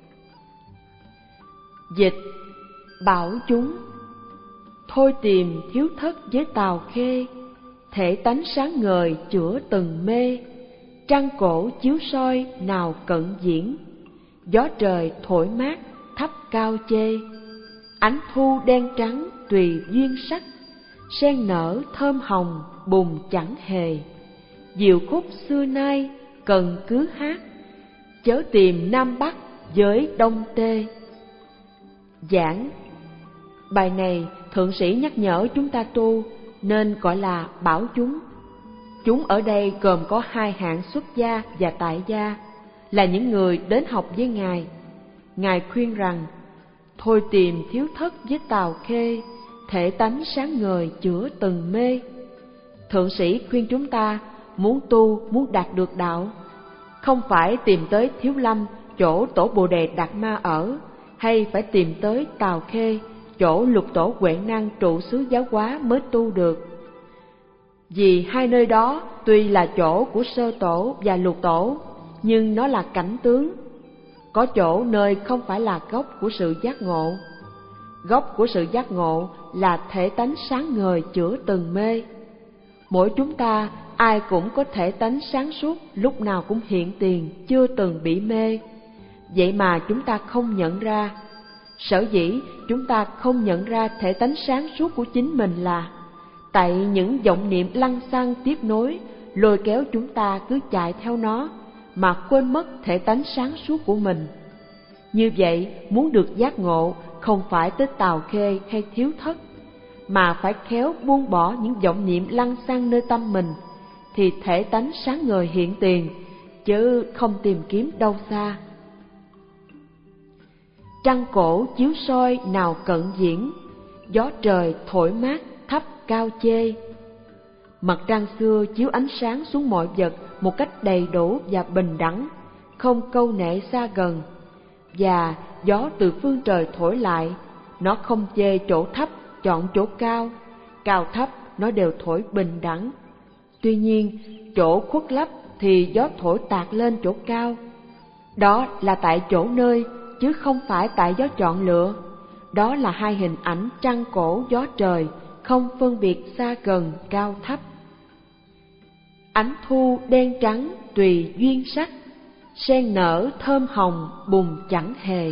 Dịch: bảo chúng thôi tìm thiếu thất với tào khê, thể tánh sáng ngời chữa từng mê, trăng cổ chiếu soi nào cận diễn, gió trời thổi mát thấp cao chê, ánh thu đen trắng tùy duyên sắc, sen nở thơm hồng bùn chẳng hề, diệu khúc xưa nay cần cứ hát, chớ tìm nam bắc với đông tê. Giảng: bài này thượng sĩ nhắc nhở chúng ta tu nên gọi là bảo chúng. Chúng ở đây gồm có hai hạng xuất gia và tại gia, là những người đến học với Ngài. Ngài khuyên rằng: thôi tìm thiếu thất với tào khê, thể tánh sáng ngời chữa từng mê. Thượng sĩ khuyên chúng ta muốn tu, muốn đạt được đạo, không phải tìm tới Thiếu Lâm chỗ tổ Bồ Đề Đạt Ma ở, hay phải tìm tới Tào Khê chỗ lục tổ Huệ Năng trụ xứ giáo hóa mới tu được. Vì hai nơi đó tuy là chỗ của sơ tổ và lục tổ, nhưng nó là cảnh tướng. Có chỗ nơi không phải là gốc của sự giác ngộ. Gốc của sự giác ngộ là thể tánh sáng ngời chữa từng mê. Mỗi chúng ta ai cũng có thể tánh sáng suốt, lúc nào cũng hiện tiền, chưa từng bị mê. Vậy mà chúng ta không nhận ra. Sở dĩ chúng ta không nhận ra thể tánh sáng suốt của chính mình là tại những vọng niệm lăng xăng tiếp nối, lôi kéo chúng ta cứ chạy theo nó, mà quên mất thể tánh sáng suốt của mình. Như vậy, muốn được giác ngộ không phải tới tào khê hay thiếu thất, mà phải khéo buông bỏ những vọng niệm lăng xăng nơi tâm mình, thì thể tánh sáng ngời hiện tiền, chứ không tìm kiếm đâu xa. Trăng cổ chiếu soi nào cận diễn, gió trời thổi mát thấp cao chê. Mặt trăng xưa chiếu ánh sáng xuống mọi vật một cách đầy đủ và bình đẳng, không câu nệ xa gần. Và gió từ phương trời thổi lại, nó không chê chỗ thấp chọn chỗ cao, cao thấp nó đều thổi bình đẳng. Tuy nhiên, chỗ khuất lấp thì gió thổi tạt lên chỗ cao. Đó là tại chỗ nơi, chứ không phải tại gió chọn lựa. Đó là hai hình ảnh trăng cổ gió trời, không phân biệt xa gần cao thấp. Ánh thu đen trắng tùy duyên sắc, sen nở thơm hồng bùn chẳng hề.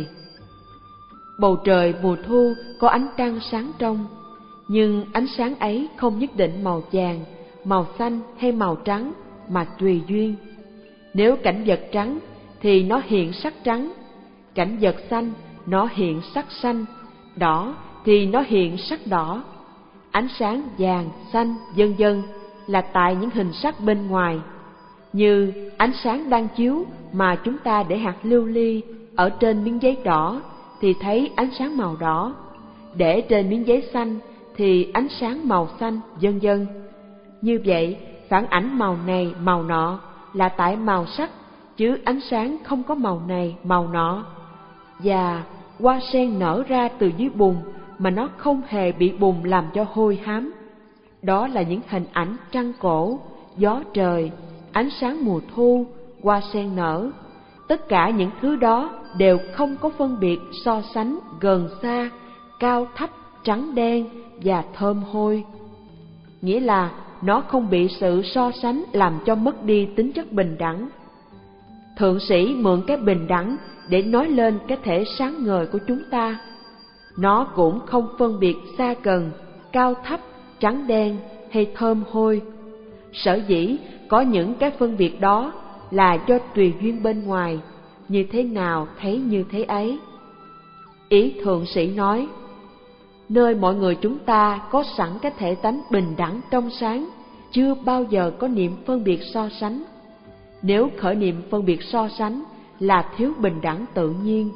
Bầu trời mùa thu có ánh trăng sáng trong, nhưng ánh sáng ấy không nhất định màu vàng, màu xanh hay màu trắng, mà tùy duyên. Nếu cảnh vật trắng thì nó hiện sắc trắng, cảnh vật xanh nó hiện sắc xanh, đỏ thì nó hiện sắc đỏ. Ánh sáng vàng, xanh, vân vân là tại những hình sắc bên ngoài. Như ánh sáng đang chiếu mà chúng ta để hạt lưu ly ở trên miếng giấy đỏ thì thấy ánh sáng màu đỏ, để trên miếng giấy xanh thì ánh sáng màu xanh, vân vân. Như vậy, phản ảnh màu này màu nọ là tại màu sắc, chứ ánh sáng không có màu này màu nọ. Và hoa sen nở ra từ dưới bùn mà nó không hề bị bùn làm cho hôi hám. Đó là những hình ảnh trăng cổ, gió trời, ánh sáng mùa thu, hoa sen nở. Tất cả những thứ đó đều không có phân biệt so sánh gần xa, cao thấp, trắng đen và thơm hôi. Nghĩa là nó không bị sự so sánh làm cho mất đi tính chất bình đẳng. Thượng sĩ mượn cái bình đẳng để nói lên cái thể sáng ngời của chúng ta. Nó cũng không phân biệt xa gần, cao thấp, trắng đen hay thơm hôi. Sở dĩ có những cái phân biệt đó là do tùy duyên bên ngoài, như thế nào thấy như thế ấy. Ý thượng sĩ nói, nơi mọi người chúng ta có sẵn cái thể tánh bình đẳng trong sáng, chưa bao giờ có niệm phân biệt so sánh. Nếu khởi niệm phân biệt so sánh là thiếu bình đẳng tự nhiên.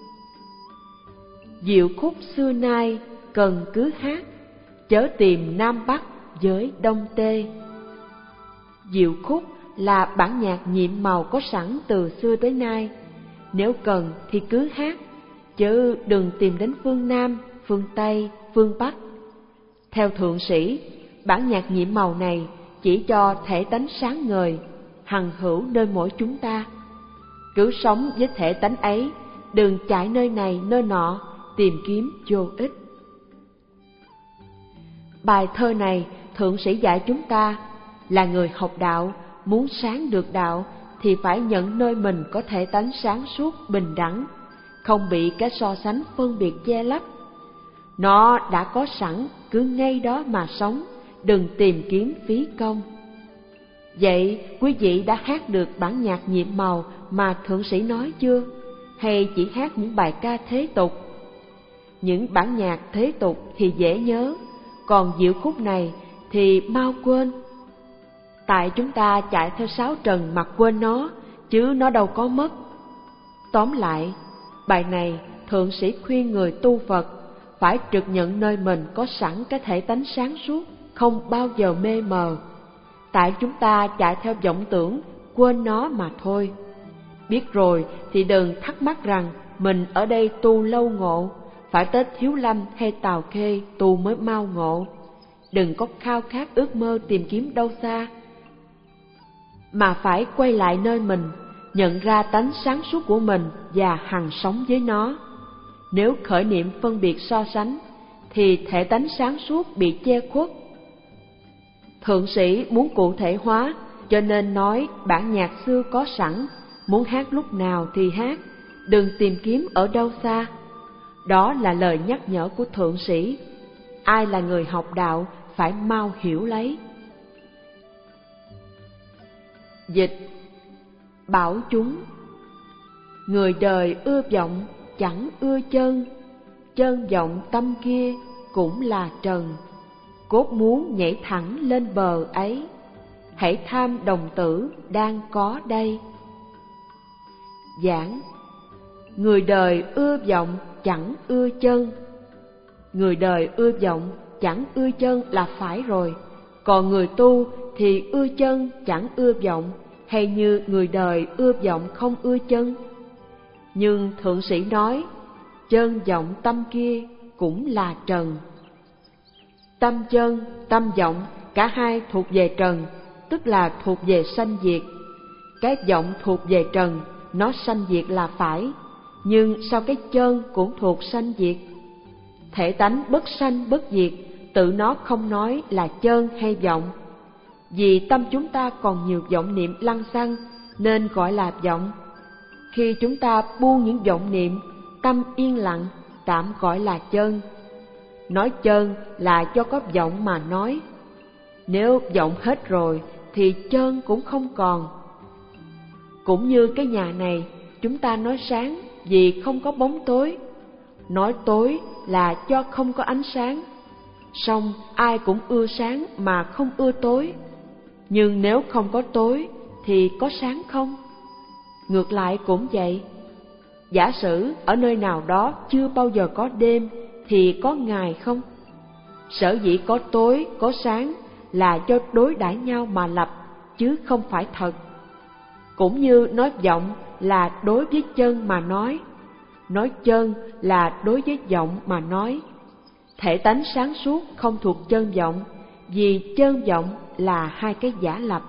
Diệu khúc xưa nay cần cứ hát, chớ tìm Nam Bắc với Đông Tây. Diệu khúc là bản nhạc nhiệm màu có sẵn từ xưa tới nay. Nếu cần thì cứ hát, chứ đừng tìm đến phương Nam, phương Tây, phương Bắc. Theo thượng sĩ, bản nhạc nhiệm màu này chỉ cho thể tánh sáng ngời, hằng hữu nơi mỗi chúng ta. Cứ sống với thể tánh ấy, đừng chạy nơi này nơi nọ, tìm kiếm vô ích. Bài thơ này, thượng sĩ dạy chúng ta là người học đạo, muốn sáng được đạo thì phải nhận nơi mình có thể tánh sáng suốt bình đẳng, không bị cái so sánh phân biệt che lấp. Nó đã có sẵn, cứ ngay đó mà sống, đừng tìm kiếm phí công. Vậy quý vị đã hát được bản nhạc nhiệm màu mà thượng sĩ nói chưa? Hay chỉ hát những bài ca thế tục? Những bản nhạc thế tục thì dễ nhớ, còn diệu khúc này thì mau quên. Tại chúng ta chạy theo sáo trần mà quên nó, chứ nó đâu có mất. Tóm lại, bài này thượng sĩ khuyên người tu Phật phải trực nhận nơi mình có sẵn cái thể tánh sáng suốt, không bao giờ mê mờ. Tại chúng ta chạy theo vọng tưởng, quên nó mà thôi. Biết rồi thì đừng thắc mắc rằng mình ở đây tu lâu ngộ, phải tới Thiếu Lâm hay Tào Khê tu mới mau ngộ. Đừng có khao khát ước mơ tìm kiếm đâu xa, mà phải quay lại nơi mình, nhận ra tánh sáng suốt của mình và hằng sống với nó. Nếu khởi niệm phân biệt so sánh, thì thể tánh sáng suốt bị che khuất. Thượng sĩ muốn cụ thể hóa, cho nên nói bản nhạc xưa có sẵn, muốn hát lúc nào thì hát, đừng tìm kiếm ở đâu xa. Đó là lời nhắc nhở của thượng sĩ. Ai là người học đạo phải mau hiểu lấy. Dịch: bảo chúng: người đời ưa vọng chẳng ưa chân, chân vọng tâm kia cũng là trần. Cốt muốn nhảy thẳng lên bờ ấy, hãy tham đồng tử đang có đây. Giảng: người đời ưa vọng chẳng ưa chân. Người đời ưa vọng chẳng ưa chân là phải rồi, còn người tu thì ưa chân chẳng ưa vọng, hay như người đời ưa vọng không ưa chân? Nhưng thượng sĩ nói, chân vọng tâm kia cũng là trần. Tâm chân, tâm vọng, cả hai thuộc về trần, tức là thuộc về sanh diệt. Cái vọng thuộc về trần, nó sanh diệt là phải, nhưng sao cái chân cũng thuộc sanh diệt? Thể tánh bất sanh bất diệt, tự nó không nói là chân hay vọng. Vì tâm chúng ta còn nhiều vọng niệm lăng xăng nên gọi là vọng. Khi chúng ta buông những vọng niệm, tâm yên lặng, tạm gọi là chân. Nói chân là do có vọng mà nói. Nếu vọng hết rồi thì chân cũng không còn. Cũng như cái nhà này, chúng ta nói sáng vì không có bóng tối, nói tối là do không có ánh sáng. Song ai cũng ưa sáng mà không ưa tối. Nhưng nếu không có tối thì có sáng không? Ngược lại cũng vậy. Giả sử ở nơi nào đó chưa bao giờ có đêm thì có ngày không? Sở dĩ có tối, có sáng là do đối đãi nhau mà lập, chứ không phải thật. Cũng như nói vọng là đối với chân mà nói, nói chân là đối với vọng mà nói. Thể tánh sáng suốt không thuộc chân vọng, vì chân vọng là hai cái giả lập.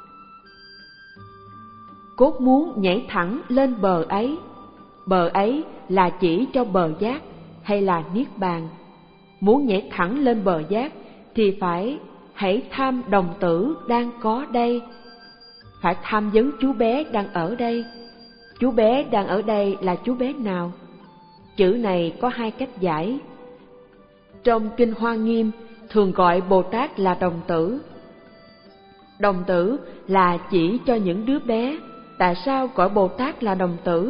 Cốt muốn nhảy thẳng lên bờ ấy. Bờ ấy là chỉ cho bờ giác hay là niết bàn? Muốn nhảy thẳng lên bờ giác thì phải hãy tham đồng tử đang có đây. Phải tham vấn chú bé đang ở đây. Chú bé đang ở đây là chú bé nào? Chữ này có hai cách giải. Trong Kinh Hoa Nghiêm thường gọi Bồ Tát là đồng tử. Đồng tử là chỉ cho những đứa bé. Tại sao gọi Bồ Tát là đồng tử?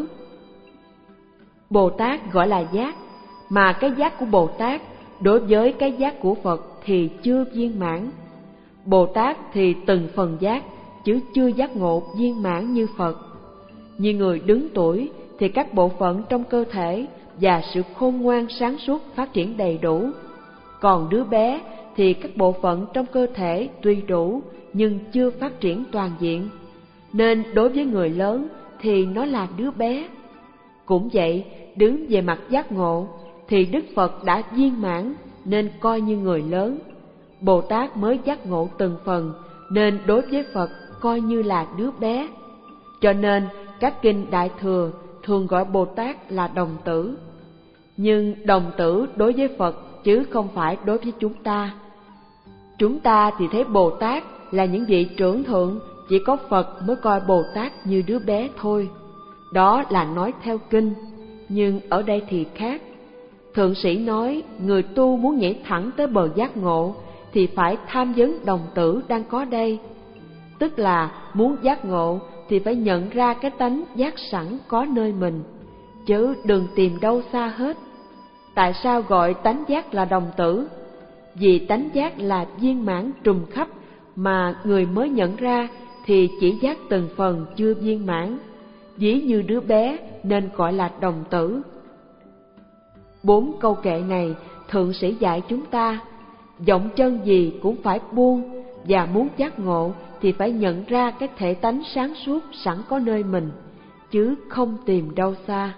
Bồ Tát gọi là giác, mà cái giác của Bồ Tát đối với cái giác của Phật thì chưa viên mãn. Bồ Tát thì từng phần giác, chứ chưa giác ngộ viên mãn như Phật. Như người đứng tuổi thì các bộ phận trong cơ thể và sự khôn ngoan sáng suốt phát triển đầy đủ. Còn đứa bé thì các bộ phận trong cơ thể tuy đủ nhưng chưa phát triển toàn diện. Nên đối với người lớn thì nó là đứa bé. Cũng vậy, đứng về mặt giác ngộ thì Đức Phật đã viên mãn nên coi như người lớn. Bồ Tát mới giác ngộ từng phần nên đối với Phật coi như là đứa bé. Cho nên các kinh Đại Thừa thường gọi Bồ Tát là đồng tử. Nhưng đồng tử đối với Phật chứ không phải đối với chúng ta. Chúng ta thì thấy Bồ Tát là những vị trưởng thượng, chỉ có Phật mới coi Bồ Tát như đứa bé thôi. Đó là nói theo kinh, nhưng ở đây thì khác. Thượng sĩ nói người tu muốn nhảy thẳng tới bờ giác ngộ thì phải tham vấn đồng tử đang có đây. Tức là muốn giác ngộ thì phải nhận ra cái tánh giác sẵn có nơi mình, chứ đừng tìm đâu xa hết. Tại sao gọi tánh giác là đồng tử? Vì tánh giác là viên mãn trùm khắp, mà người mới nhận ra thì chỉ giác từng phần chưa viên mãn, ví như đứa bé nên gọi là đồng tử. Bốn câu kệ này thượng sĩ dạy chúng ta, vọng chân gì cũng phải buông, và muốn giác ngộ thì phải nhận ra cái thể tánh sáng suốt sẵn có nơi mình, chứ không tìm đâu xa.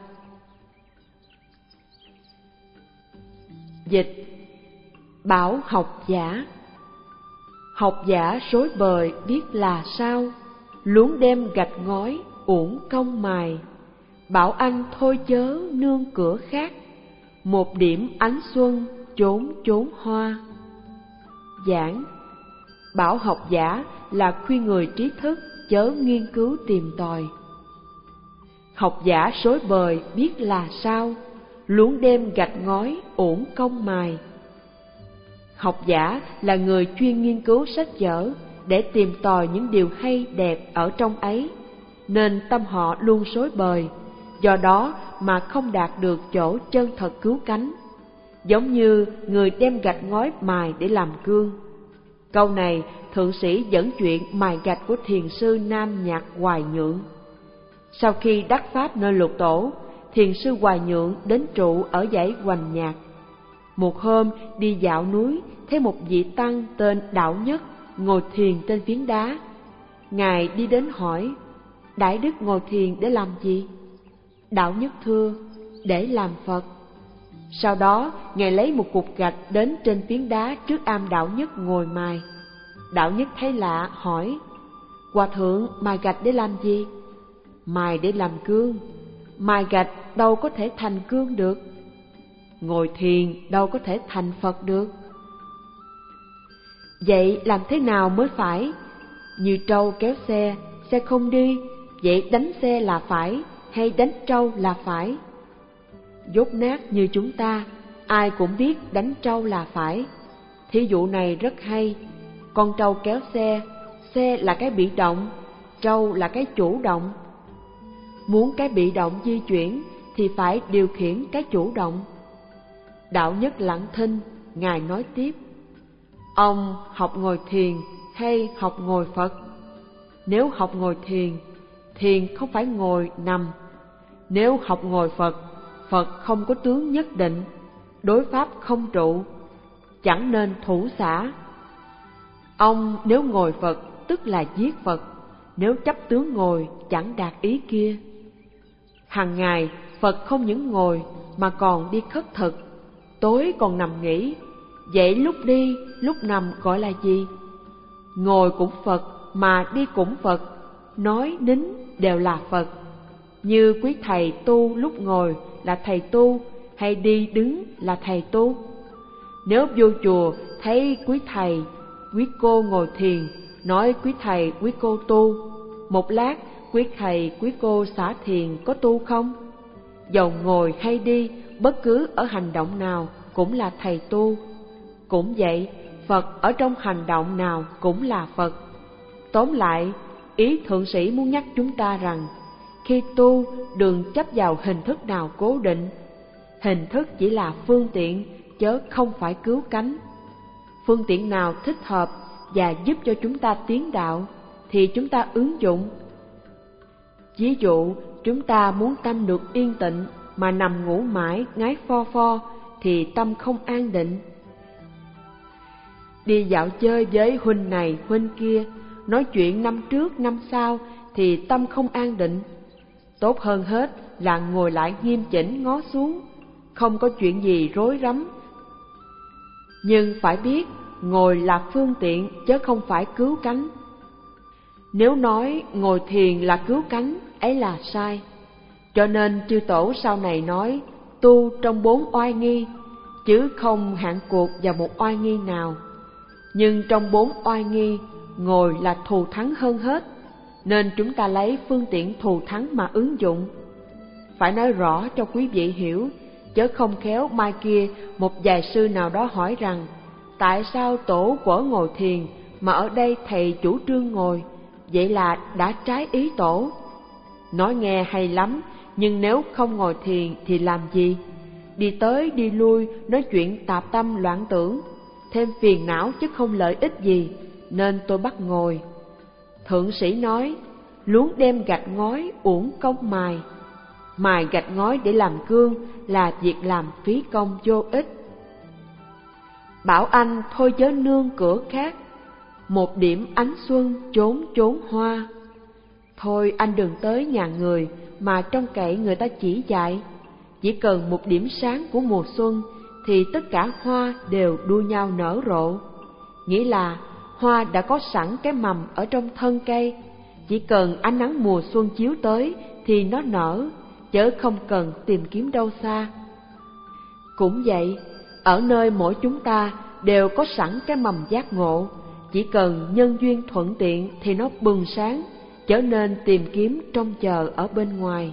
Dịch: bảo học giả. Học giả rối bời biết là sao, luống đem gạch ngói uổng công mài. Bảo anh thôi chớ nương cửa khác, một điểm ánh xuân chốn chốn hoa. Giảng: bảo học giả là khuyên người trí thức chớ nghiên cứu tìm tòi. Học giả rối bời biết là sao, luống đem gạch ngói uổng công mài. Học giả là người chuyên nghiên cứu sách vở để tìm tòi những điều hay đẹp ở trong ấy, nên tâm họ luôn rối bời, do đó mà không đạt được chỗ chân thật cứu cánh, giống như người đem gạch ngói mài để làm gương. Câu này thượng sĩ dẫn chuyện mài gạch của thiền sư Nam Nhạc Hoài Nhượng. Sau khi đắc pháp nơi Lục Tổ, thiền sư Hoài Nhượng đến trụ ở dãy Hoành Nhạc. Một hôm đi dạo núi, thấy một vị tăng tên Đạo Nhất ngồi thiền trên phiến đá. Ngài đi đến hỏi: Đại đức ngồi thiền để làm gì? Đạo Nhất thưa: để làm Phật. Sau đó Ngài lấy một cục gạch đến trên phiến đá trước am Đạo Nhất ngồi mài. Đạo Nhất thấy lạ hỏi: Hòa thượng mài gạch để làm gì? Mài để làm gương. Mài gạch đâu có thể thành gương được. Ngồi thiền đâu có thể thành Phật được. Vậy làm thế nào mới phải? Như trâu kéo xe, xe không đi, vậy đánh xe là phải hay đánh trâu là phải? Dốt nát như chúng ta, ai cũng biết đánh trâu là phải. Thí dụ này rất hay. Con trâu kéo xe, xe là cái bị động, trâu là cái chủ động. Muốn cái bị động di chuyển thì phải điều khiển cái chủ động. Đạo Nhất lặng thinh, Ngài nói tiếp: Ông học ngồi thiền hay học ngồi Phật? Nếu học ngồi thiền, thiền không phải ngồi nằm. Nếu học ngồi Phật, Phật không có tướng nhất định, đối pháp không trụ, chẳng nên thủ xả. Ông nếu ngồi Phật tức là giết Phật, nếu chấp tướng ngồi chẳng đạt ý kia. Hằng ngày Phật không những ngồi mà còn đi khất thực, tối còn nằm nghỉ. Vậy lúc đi, lúc nằm gọi là gì? Ngồi cũng Phật mà đi cũng Phật, nói nín đều là Phật. Như quý thầy tu lúc ngồi là thầy tu, hay đi đứng là thầy tu. Nếu vô chùa thấy quý thầy, quý cô ngồi thiền, nói quý thầy, quý cô tu, một lát quý thầy, quý cô xả thiền có tu không? Dầu ngồi hay đi, bất cứ ở hành động nào cũng là thầy tu. Cũng vậy, Phật ở trong hành động nào cũng là Phật. Tóm lại, ý thượng sĩ muốn nhắc chúng ta rằng, khi tu đừng chấp vào hình thức nào cố định. Hình thức chỉ là phương tiện, chớ không phải cứu cánh. Phương tiện nào thích hợp và giúp cho chúng ta tiến đạo thì chúng ta ứng dụng. Ví dụ, chúng ta muốn tâm được yên tịnh mà nằm ngủ mãi ngái pho pho thì tâm không an định. Đi dạo chơi với huynh này huynh kia, nói chuyện năm trước năm sau thì tâm không an định. Tốt hơn hết là ngồi lại nghiêm chỉnh ngó xuống, không có chuyện gì rối rắm. Nhưng phải biết, ngồi là phương tiện chứ không phải cứu cánh. Nếu nói ngồi thiền là cứu cánh, ấy là sai. Cho nên chư tổ sau này nói tu trong bốn oai nghi, chứ không hạn cuộc vào một oai nghi nào. Nhưng trong bốn oai nghi, ngồi là thù thắng hơn hết, nên chúng ta lấy phương tiện thù thắng mà ứng dụng. Phải nói rõ cho quý vị hiểu, chớ không khéo mai kia một vài sư nào đó hỏi rằng tại sao tổ quở ngồi thiền mà ở đây thầy chủ trương ngồi, vậy là đã trái ý tổ. Nói nghe hay lắm, nhưng nếu không ngồi thiền thì làm gì? Đi tới đi lui nói chuyện tạp tâm loạn tưởng, thêm phiền não chứ không lợi ích gì, nên tôi bắt ngồi. Thượng sĩ nói, luống đem gạch ngói uổng công mài. Mài gạch ngói để làm gương là việc làm phí công vô ích. Bảo anh thôi chớ nương cửa khác, một điểm ánh xuân chốn chốn hoa. Thôi anh đừng tới nhà người mà trông cậy người ta chỉ dạy. Chỉ cần một điểm sáng của mùa xuân thì tất cả hoa đều đua nhau nở rộ. Nghĩa là hoa đã có sẵn cái mầm ở trong thân cây, chỉ cần ánh nắng mùa xuân chiếu tới thì nó nở, chớ không cần tìm kiếm đâu xa. Cũng vậy, ở nơi mỗi chúng ta đều có sẵn cái mầm giác ngộ, chỉ cần nhân duyên thuận tiện thì nó bừng sáng, chớ nên tìm kiếm trông chờ ở bên ngoài.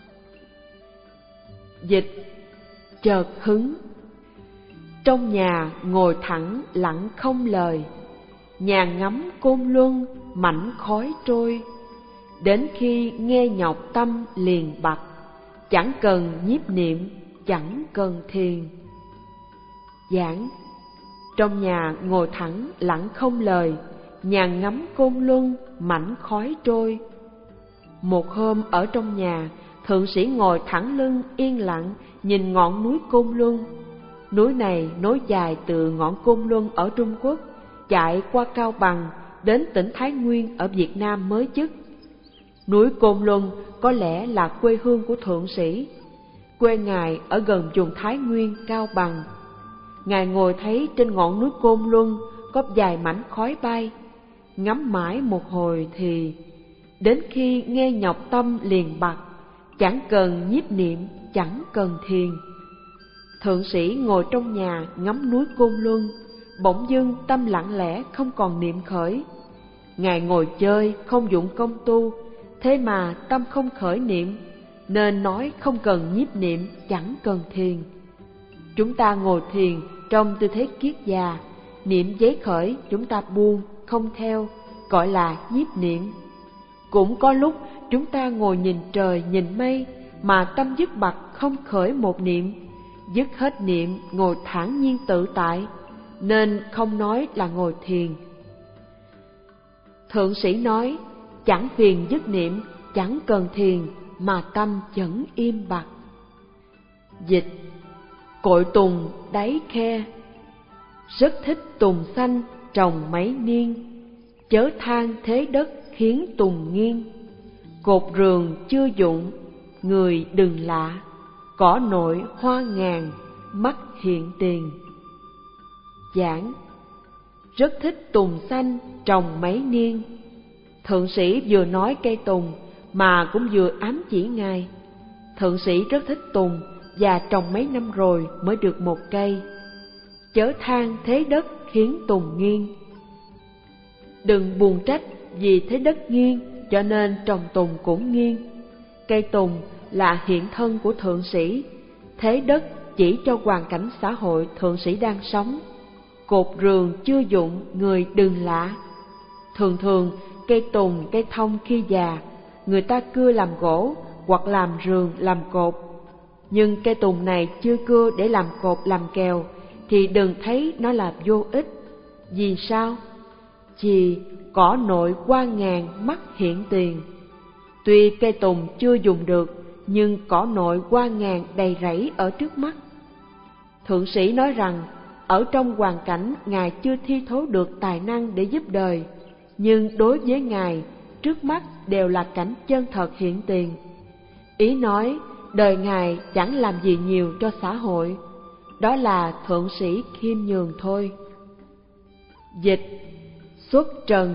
Dịch chợt hứng. Trong nhà ngồi thẳng lặng không lời, nhàn ngắm côn luân mảnh khói trôi. đến khi nghe nhọc tâm liền bặt, chẳng cần nhiếp niệm, chẳng cần thiền. Giảng: trong nhà ngồi thẳng lặng không lời, nhàn ngắm côn luân mảnh khói trôi. Một hôm ở trong nhà, thượng sĩ ngồi thẳng lưng yên lặng nhìn ngọn núi Côn Luân. Núi này nối dài từ ngọn Côn Luân ở Trung Quốc, chạy qua Cao Bằng đến tỉnh Thái Nguyên ở Việt Nam mới dứt. Núi Côn Luân có lẽ là quê hương của thượng sĩ. Quê ngài ở gần vùng Thái Nguyên, Cao Bằng. Ngài ngồi thấy trên ngọn núi Côn Luân có vài mảnh khói bay, ngắm mãi một hồi thì đến khi nghe nhọc tâm liền bặt, chẳng cần nhiếp niệm, chẳng cần thiền. Thượng sĩ ngồi trong nhà ngắm núi Côn Luân, bỗng dưng tâm lặng lẽ không còn niệm khởi. Ngài ngồi chơi không dụng công tu, thế mà tâm không khởi niệm, nên nói không cần nhiếp niệm, chẳng cần thiền. Chúng ta ngồi thiền trong tư thế kiết già, niệm giấy khởi chúng ta buông, không theo, gọi là nhiếp niệm. Cũng có lúc chúng ta ngồi nhìn trời nhìn mây mà tâm dứt bặt không khởi một niệm, dứt hết niệm ngồi thản nhiên tự tại, nên không nói là ngồi thiền. Thượng sĩ nói chẳng phiền dứt niệm, chẳng cần thiền mà tâm vẫn im bặt. Dịch: cội tùng đáy khe, rất thích tùng xanh trồng mấy niên, chớ than thế đất khiến tùng nghiêng. Cột rường chưa dụng, người đừng lạ, cỏ nội hoa ngàn, mắt hiện tiền. Giảng: rất thích tùng xanh trồng mấy niên. Thượng sĩ vừa nói cây tùng mà cũng vừa ám chỉ ngài. Thượng sĩ rất thích tùng và trồng mấy năm rồi mới được một cây. Chớ than thế đất khiến tùng nghiêng. Đừng buồn trách vì thế đất nghiêng cho nên trồng tùng cũng nghiêng. Cây tùng là hiện thân của thượng sĩ, thế đất chỉ cho hoàn cảnh xã hội thượng sĩ đang sống. Cột rường chưa dụng, người đừng lạ. Thường thường cây tùng, cây thông khi già, người ta cưa làm gỗ hoặc làm rường làm cột. Nhưng cây tùng này chưa cưa để làm cột làm kèo thì đừng thấy nó là vô ích. Vì sao? Vì cỏ nội qua ngàn, mắt hiện tiền. Tuy cây tùng chưa dùng được, nhưng cỏ nội qua ngàn đầy rẫy ở trước mắt. Thượng sĩ nói rằng ở trong hoàn cảnh ngài chưa thi thố được tài năng để giúp đời, nhưng đối với ngài, trước mắt đều là cảnh chân thật hiện tiền. Ý nói đời ngài chẳng làm gì nhiều cho xã hội, đó là thượng sĩ khiêm nhường thôi. Dịch: xuất trần.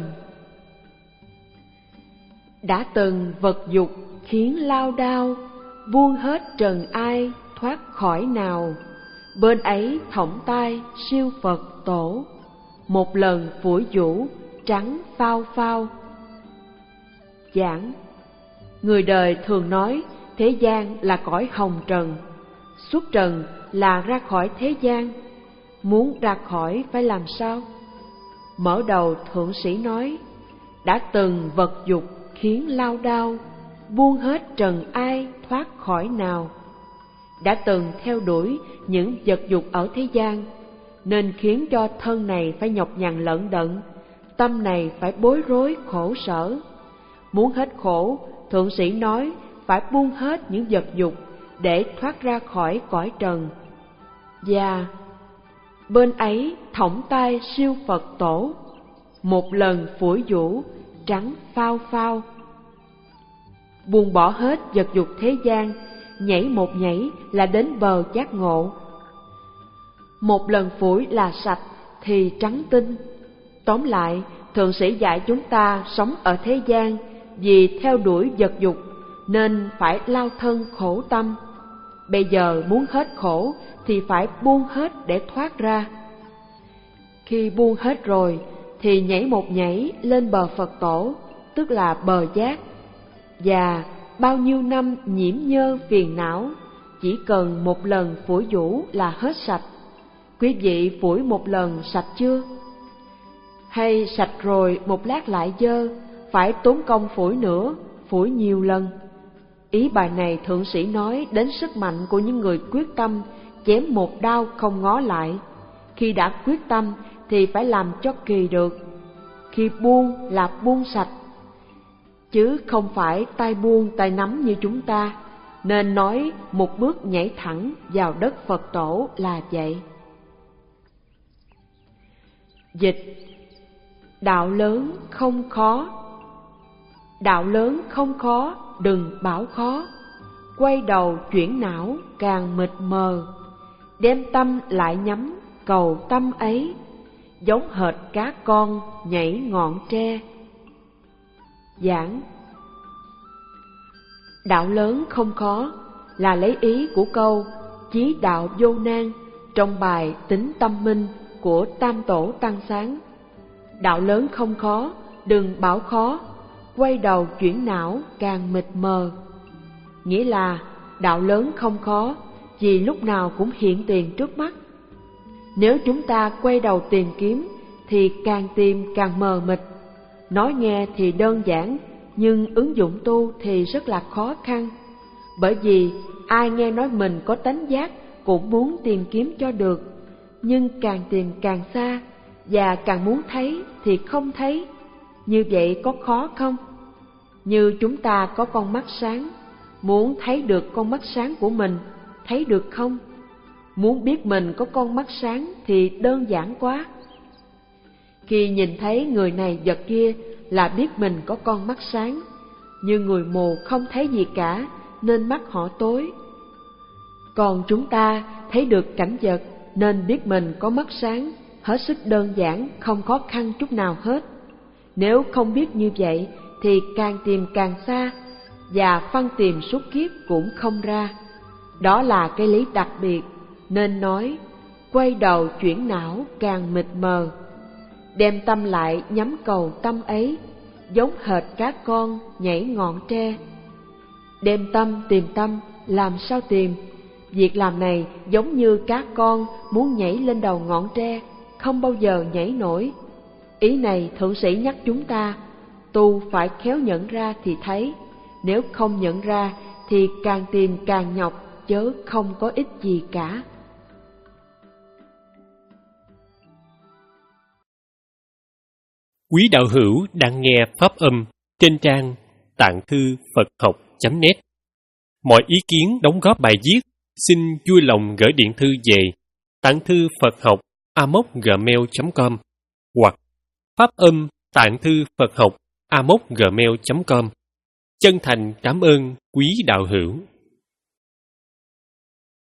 Đã từng vật dục khiến lao đao, buông hết trần ai thoát khỏi nào. Bên ấy thõng tai siêu Phật tổ, một lần phủi vũ trắng phao phao. Giảng: người đời thường nói thế gian là cõi hồng trần, xuất trần là ra khỏi thế gian. Muốn ra khỏi phải làm sao? Mở đầu thượng sĩ nói đã từng vật dục khiến lao đao, buông hết trần ai thoát khỏi nào. Đã từng theo đuổi những vật dục ở thế gian, nên khiến cho thân này phải nhọc nhằn lận đận, tâm này phải bối rối khổ sở. Muốn hết khổ, thượng sĩ nói phải buông hết những vật dục để thoát ra khỏi cõi trần. Và bên ấy thõng tai siêu Phật tổ, một lần phủi vũ trắng phao phao. Buông bỏ hết vật dục thế gian, nhảy một nhảy là đến bờ giác ngộ. Một lần phủi là sạch thì trắng tinh. Tóm lại, thượng sĩ dạy chúng ta sống ở thế gian vì theo đuổi vật dục nên phải lao thân khổ tâm. Bây giờ muốn hết khổ thì phải buông hết để thoát ra. Khi buông hết rồi thì nhảy một nhảy lên bờ Phật tổ, tức là bờ giác. Và bao nhiêu năm nhiễm nhơ phiền não, chỉ cần một lần phủi vũ là hết sạch. Quý vị phủi một lần sạch chưa? Hay sạch rồi một lát lại dơ, phải tốn công phủi nữa, phủi nhiều lần. Ý bài này thượng sĩ nói đến sức mạnh của những người quyết tâm chém một đao không ngó lại. Khi đã quyết tâm thì phải làm cho kỳ được. Khi buông là buông sạch, chứ không phải tay buông tay nắm như chúng ta, nên nói một bước nhảy thẳng vào đất Phật tổ là vậy. Dịch: đạo lớn không khó. Đạo lớn không khó, đừng bảo khó. Quay đầu chuyển não càng mịt mờ. Đem tâm lại nhắm cầu tâm ấy, giống hệt cá con nhảy ngọn tre. Giảng: đạo lớn không khó là lấy ý của câu chí đạo vô nan trong bài Tính Tâm Minh của Tam Tổ Tăng Sáng. Đạo lớn không khó, đừng bảo khó. Quay đầu chuyển não càng mịt mờ. Nghĩa là đạo lớn không khó vì lúc nào cũng hiện tiền trước mắt. Nếu chúng ta quay đầu tìm kiếm thì càng tìm càng mờ mịt. Nói nghe thì đơn giản, nhưng ứng dụng tu thì rất là khó khăn. Bởi vì ai nghe nói mình có tánh giác cũng muốn tìm kiếm cho được, nhưng càng tìm càng xa, và càng muốn thấy thì không thấy. Như vậy có khó không? Như chúng ta có con mắt sáng, muốn thấy được con mắt sáng của mình, thấy được không? Muốn biết mình có con mắt sáng thì đơn giản quá. Khi nhìn thấy người này vật kia là biết mình có con mắt sáng, nhưng người mù không thấy gì cả nên mắt họ tối. Còn chúng ta thấy được cảnh vật nên biết mình có mắt sáng, hết sức đơn giản, không khó khăn chút nào hết. Nếu không biết như vậy thì càng tìm càng xa, và phân tìm suốt kiếp cũng không ra. Đó là cái lý đặc biệt, nên nói quay đầu chuyển não càng mịt mờ. Đem tâm lại nhắm cầu tâm ấy, giống hệt cá con nhảy ngọn tre. Đem tâm tìm tâm, làm sao tìm? Việc làm này giống như cá con muốn nhảy lên đầu ngọn tre, không bao giờ nhảy nổi. Ý này thượng sĩ nhắc chúng ta, tu phải khéo nhận ra thì thấy, nếu không nhận ra thì càng tìm càng nhọc, chớ không có ích gì cả. Quý đạo hữu đang nghe pháp âm trên trang tạng thư Phật học chấm net. Mọi ý kiến đóng góp bài viết xin vui lòng gửi điện thư về tạng thư Phật học a m o c gmail chấm com hoặc pháp âm tạng thư Phật học a m o c gmail chấm com. Chân thành cảm ơn quý đạo hữu.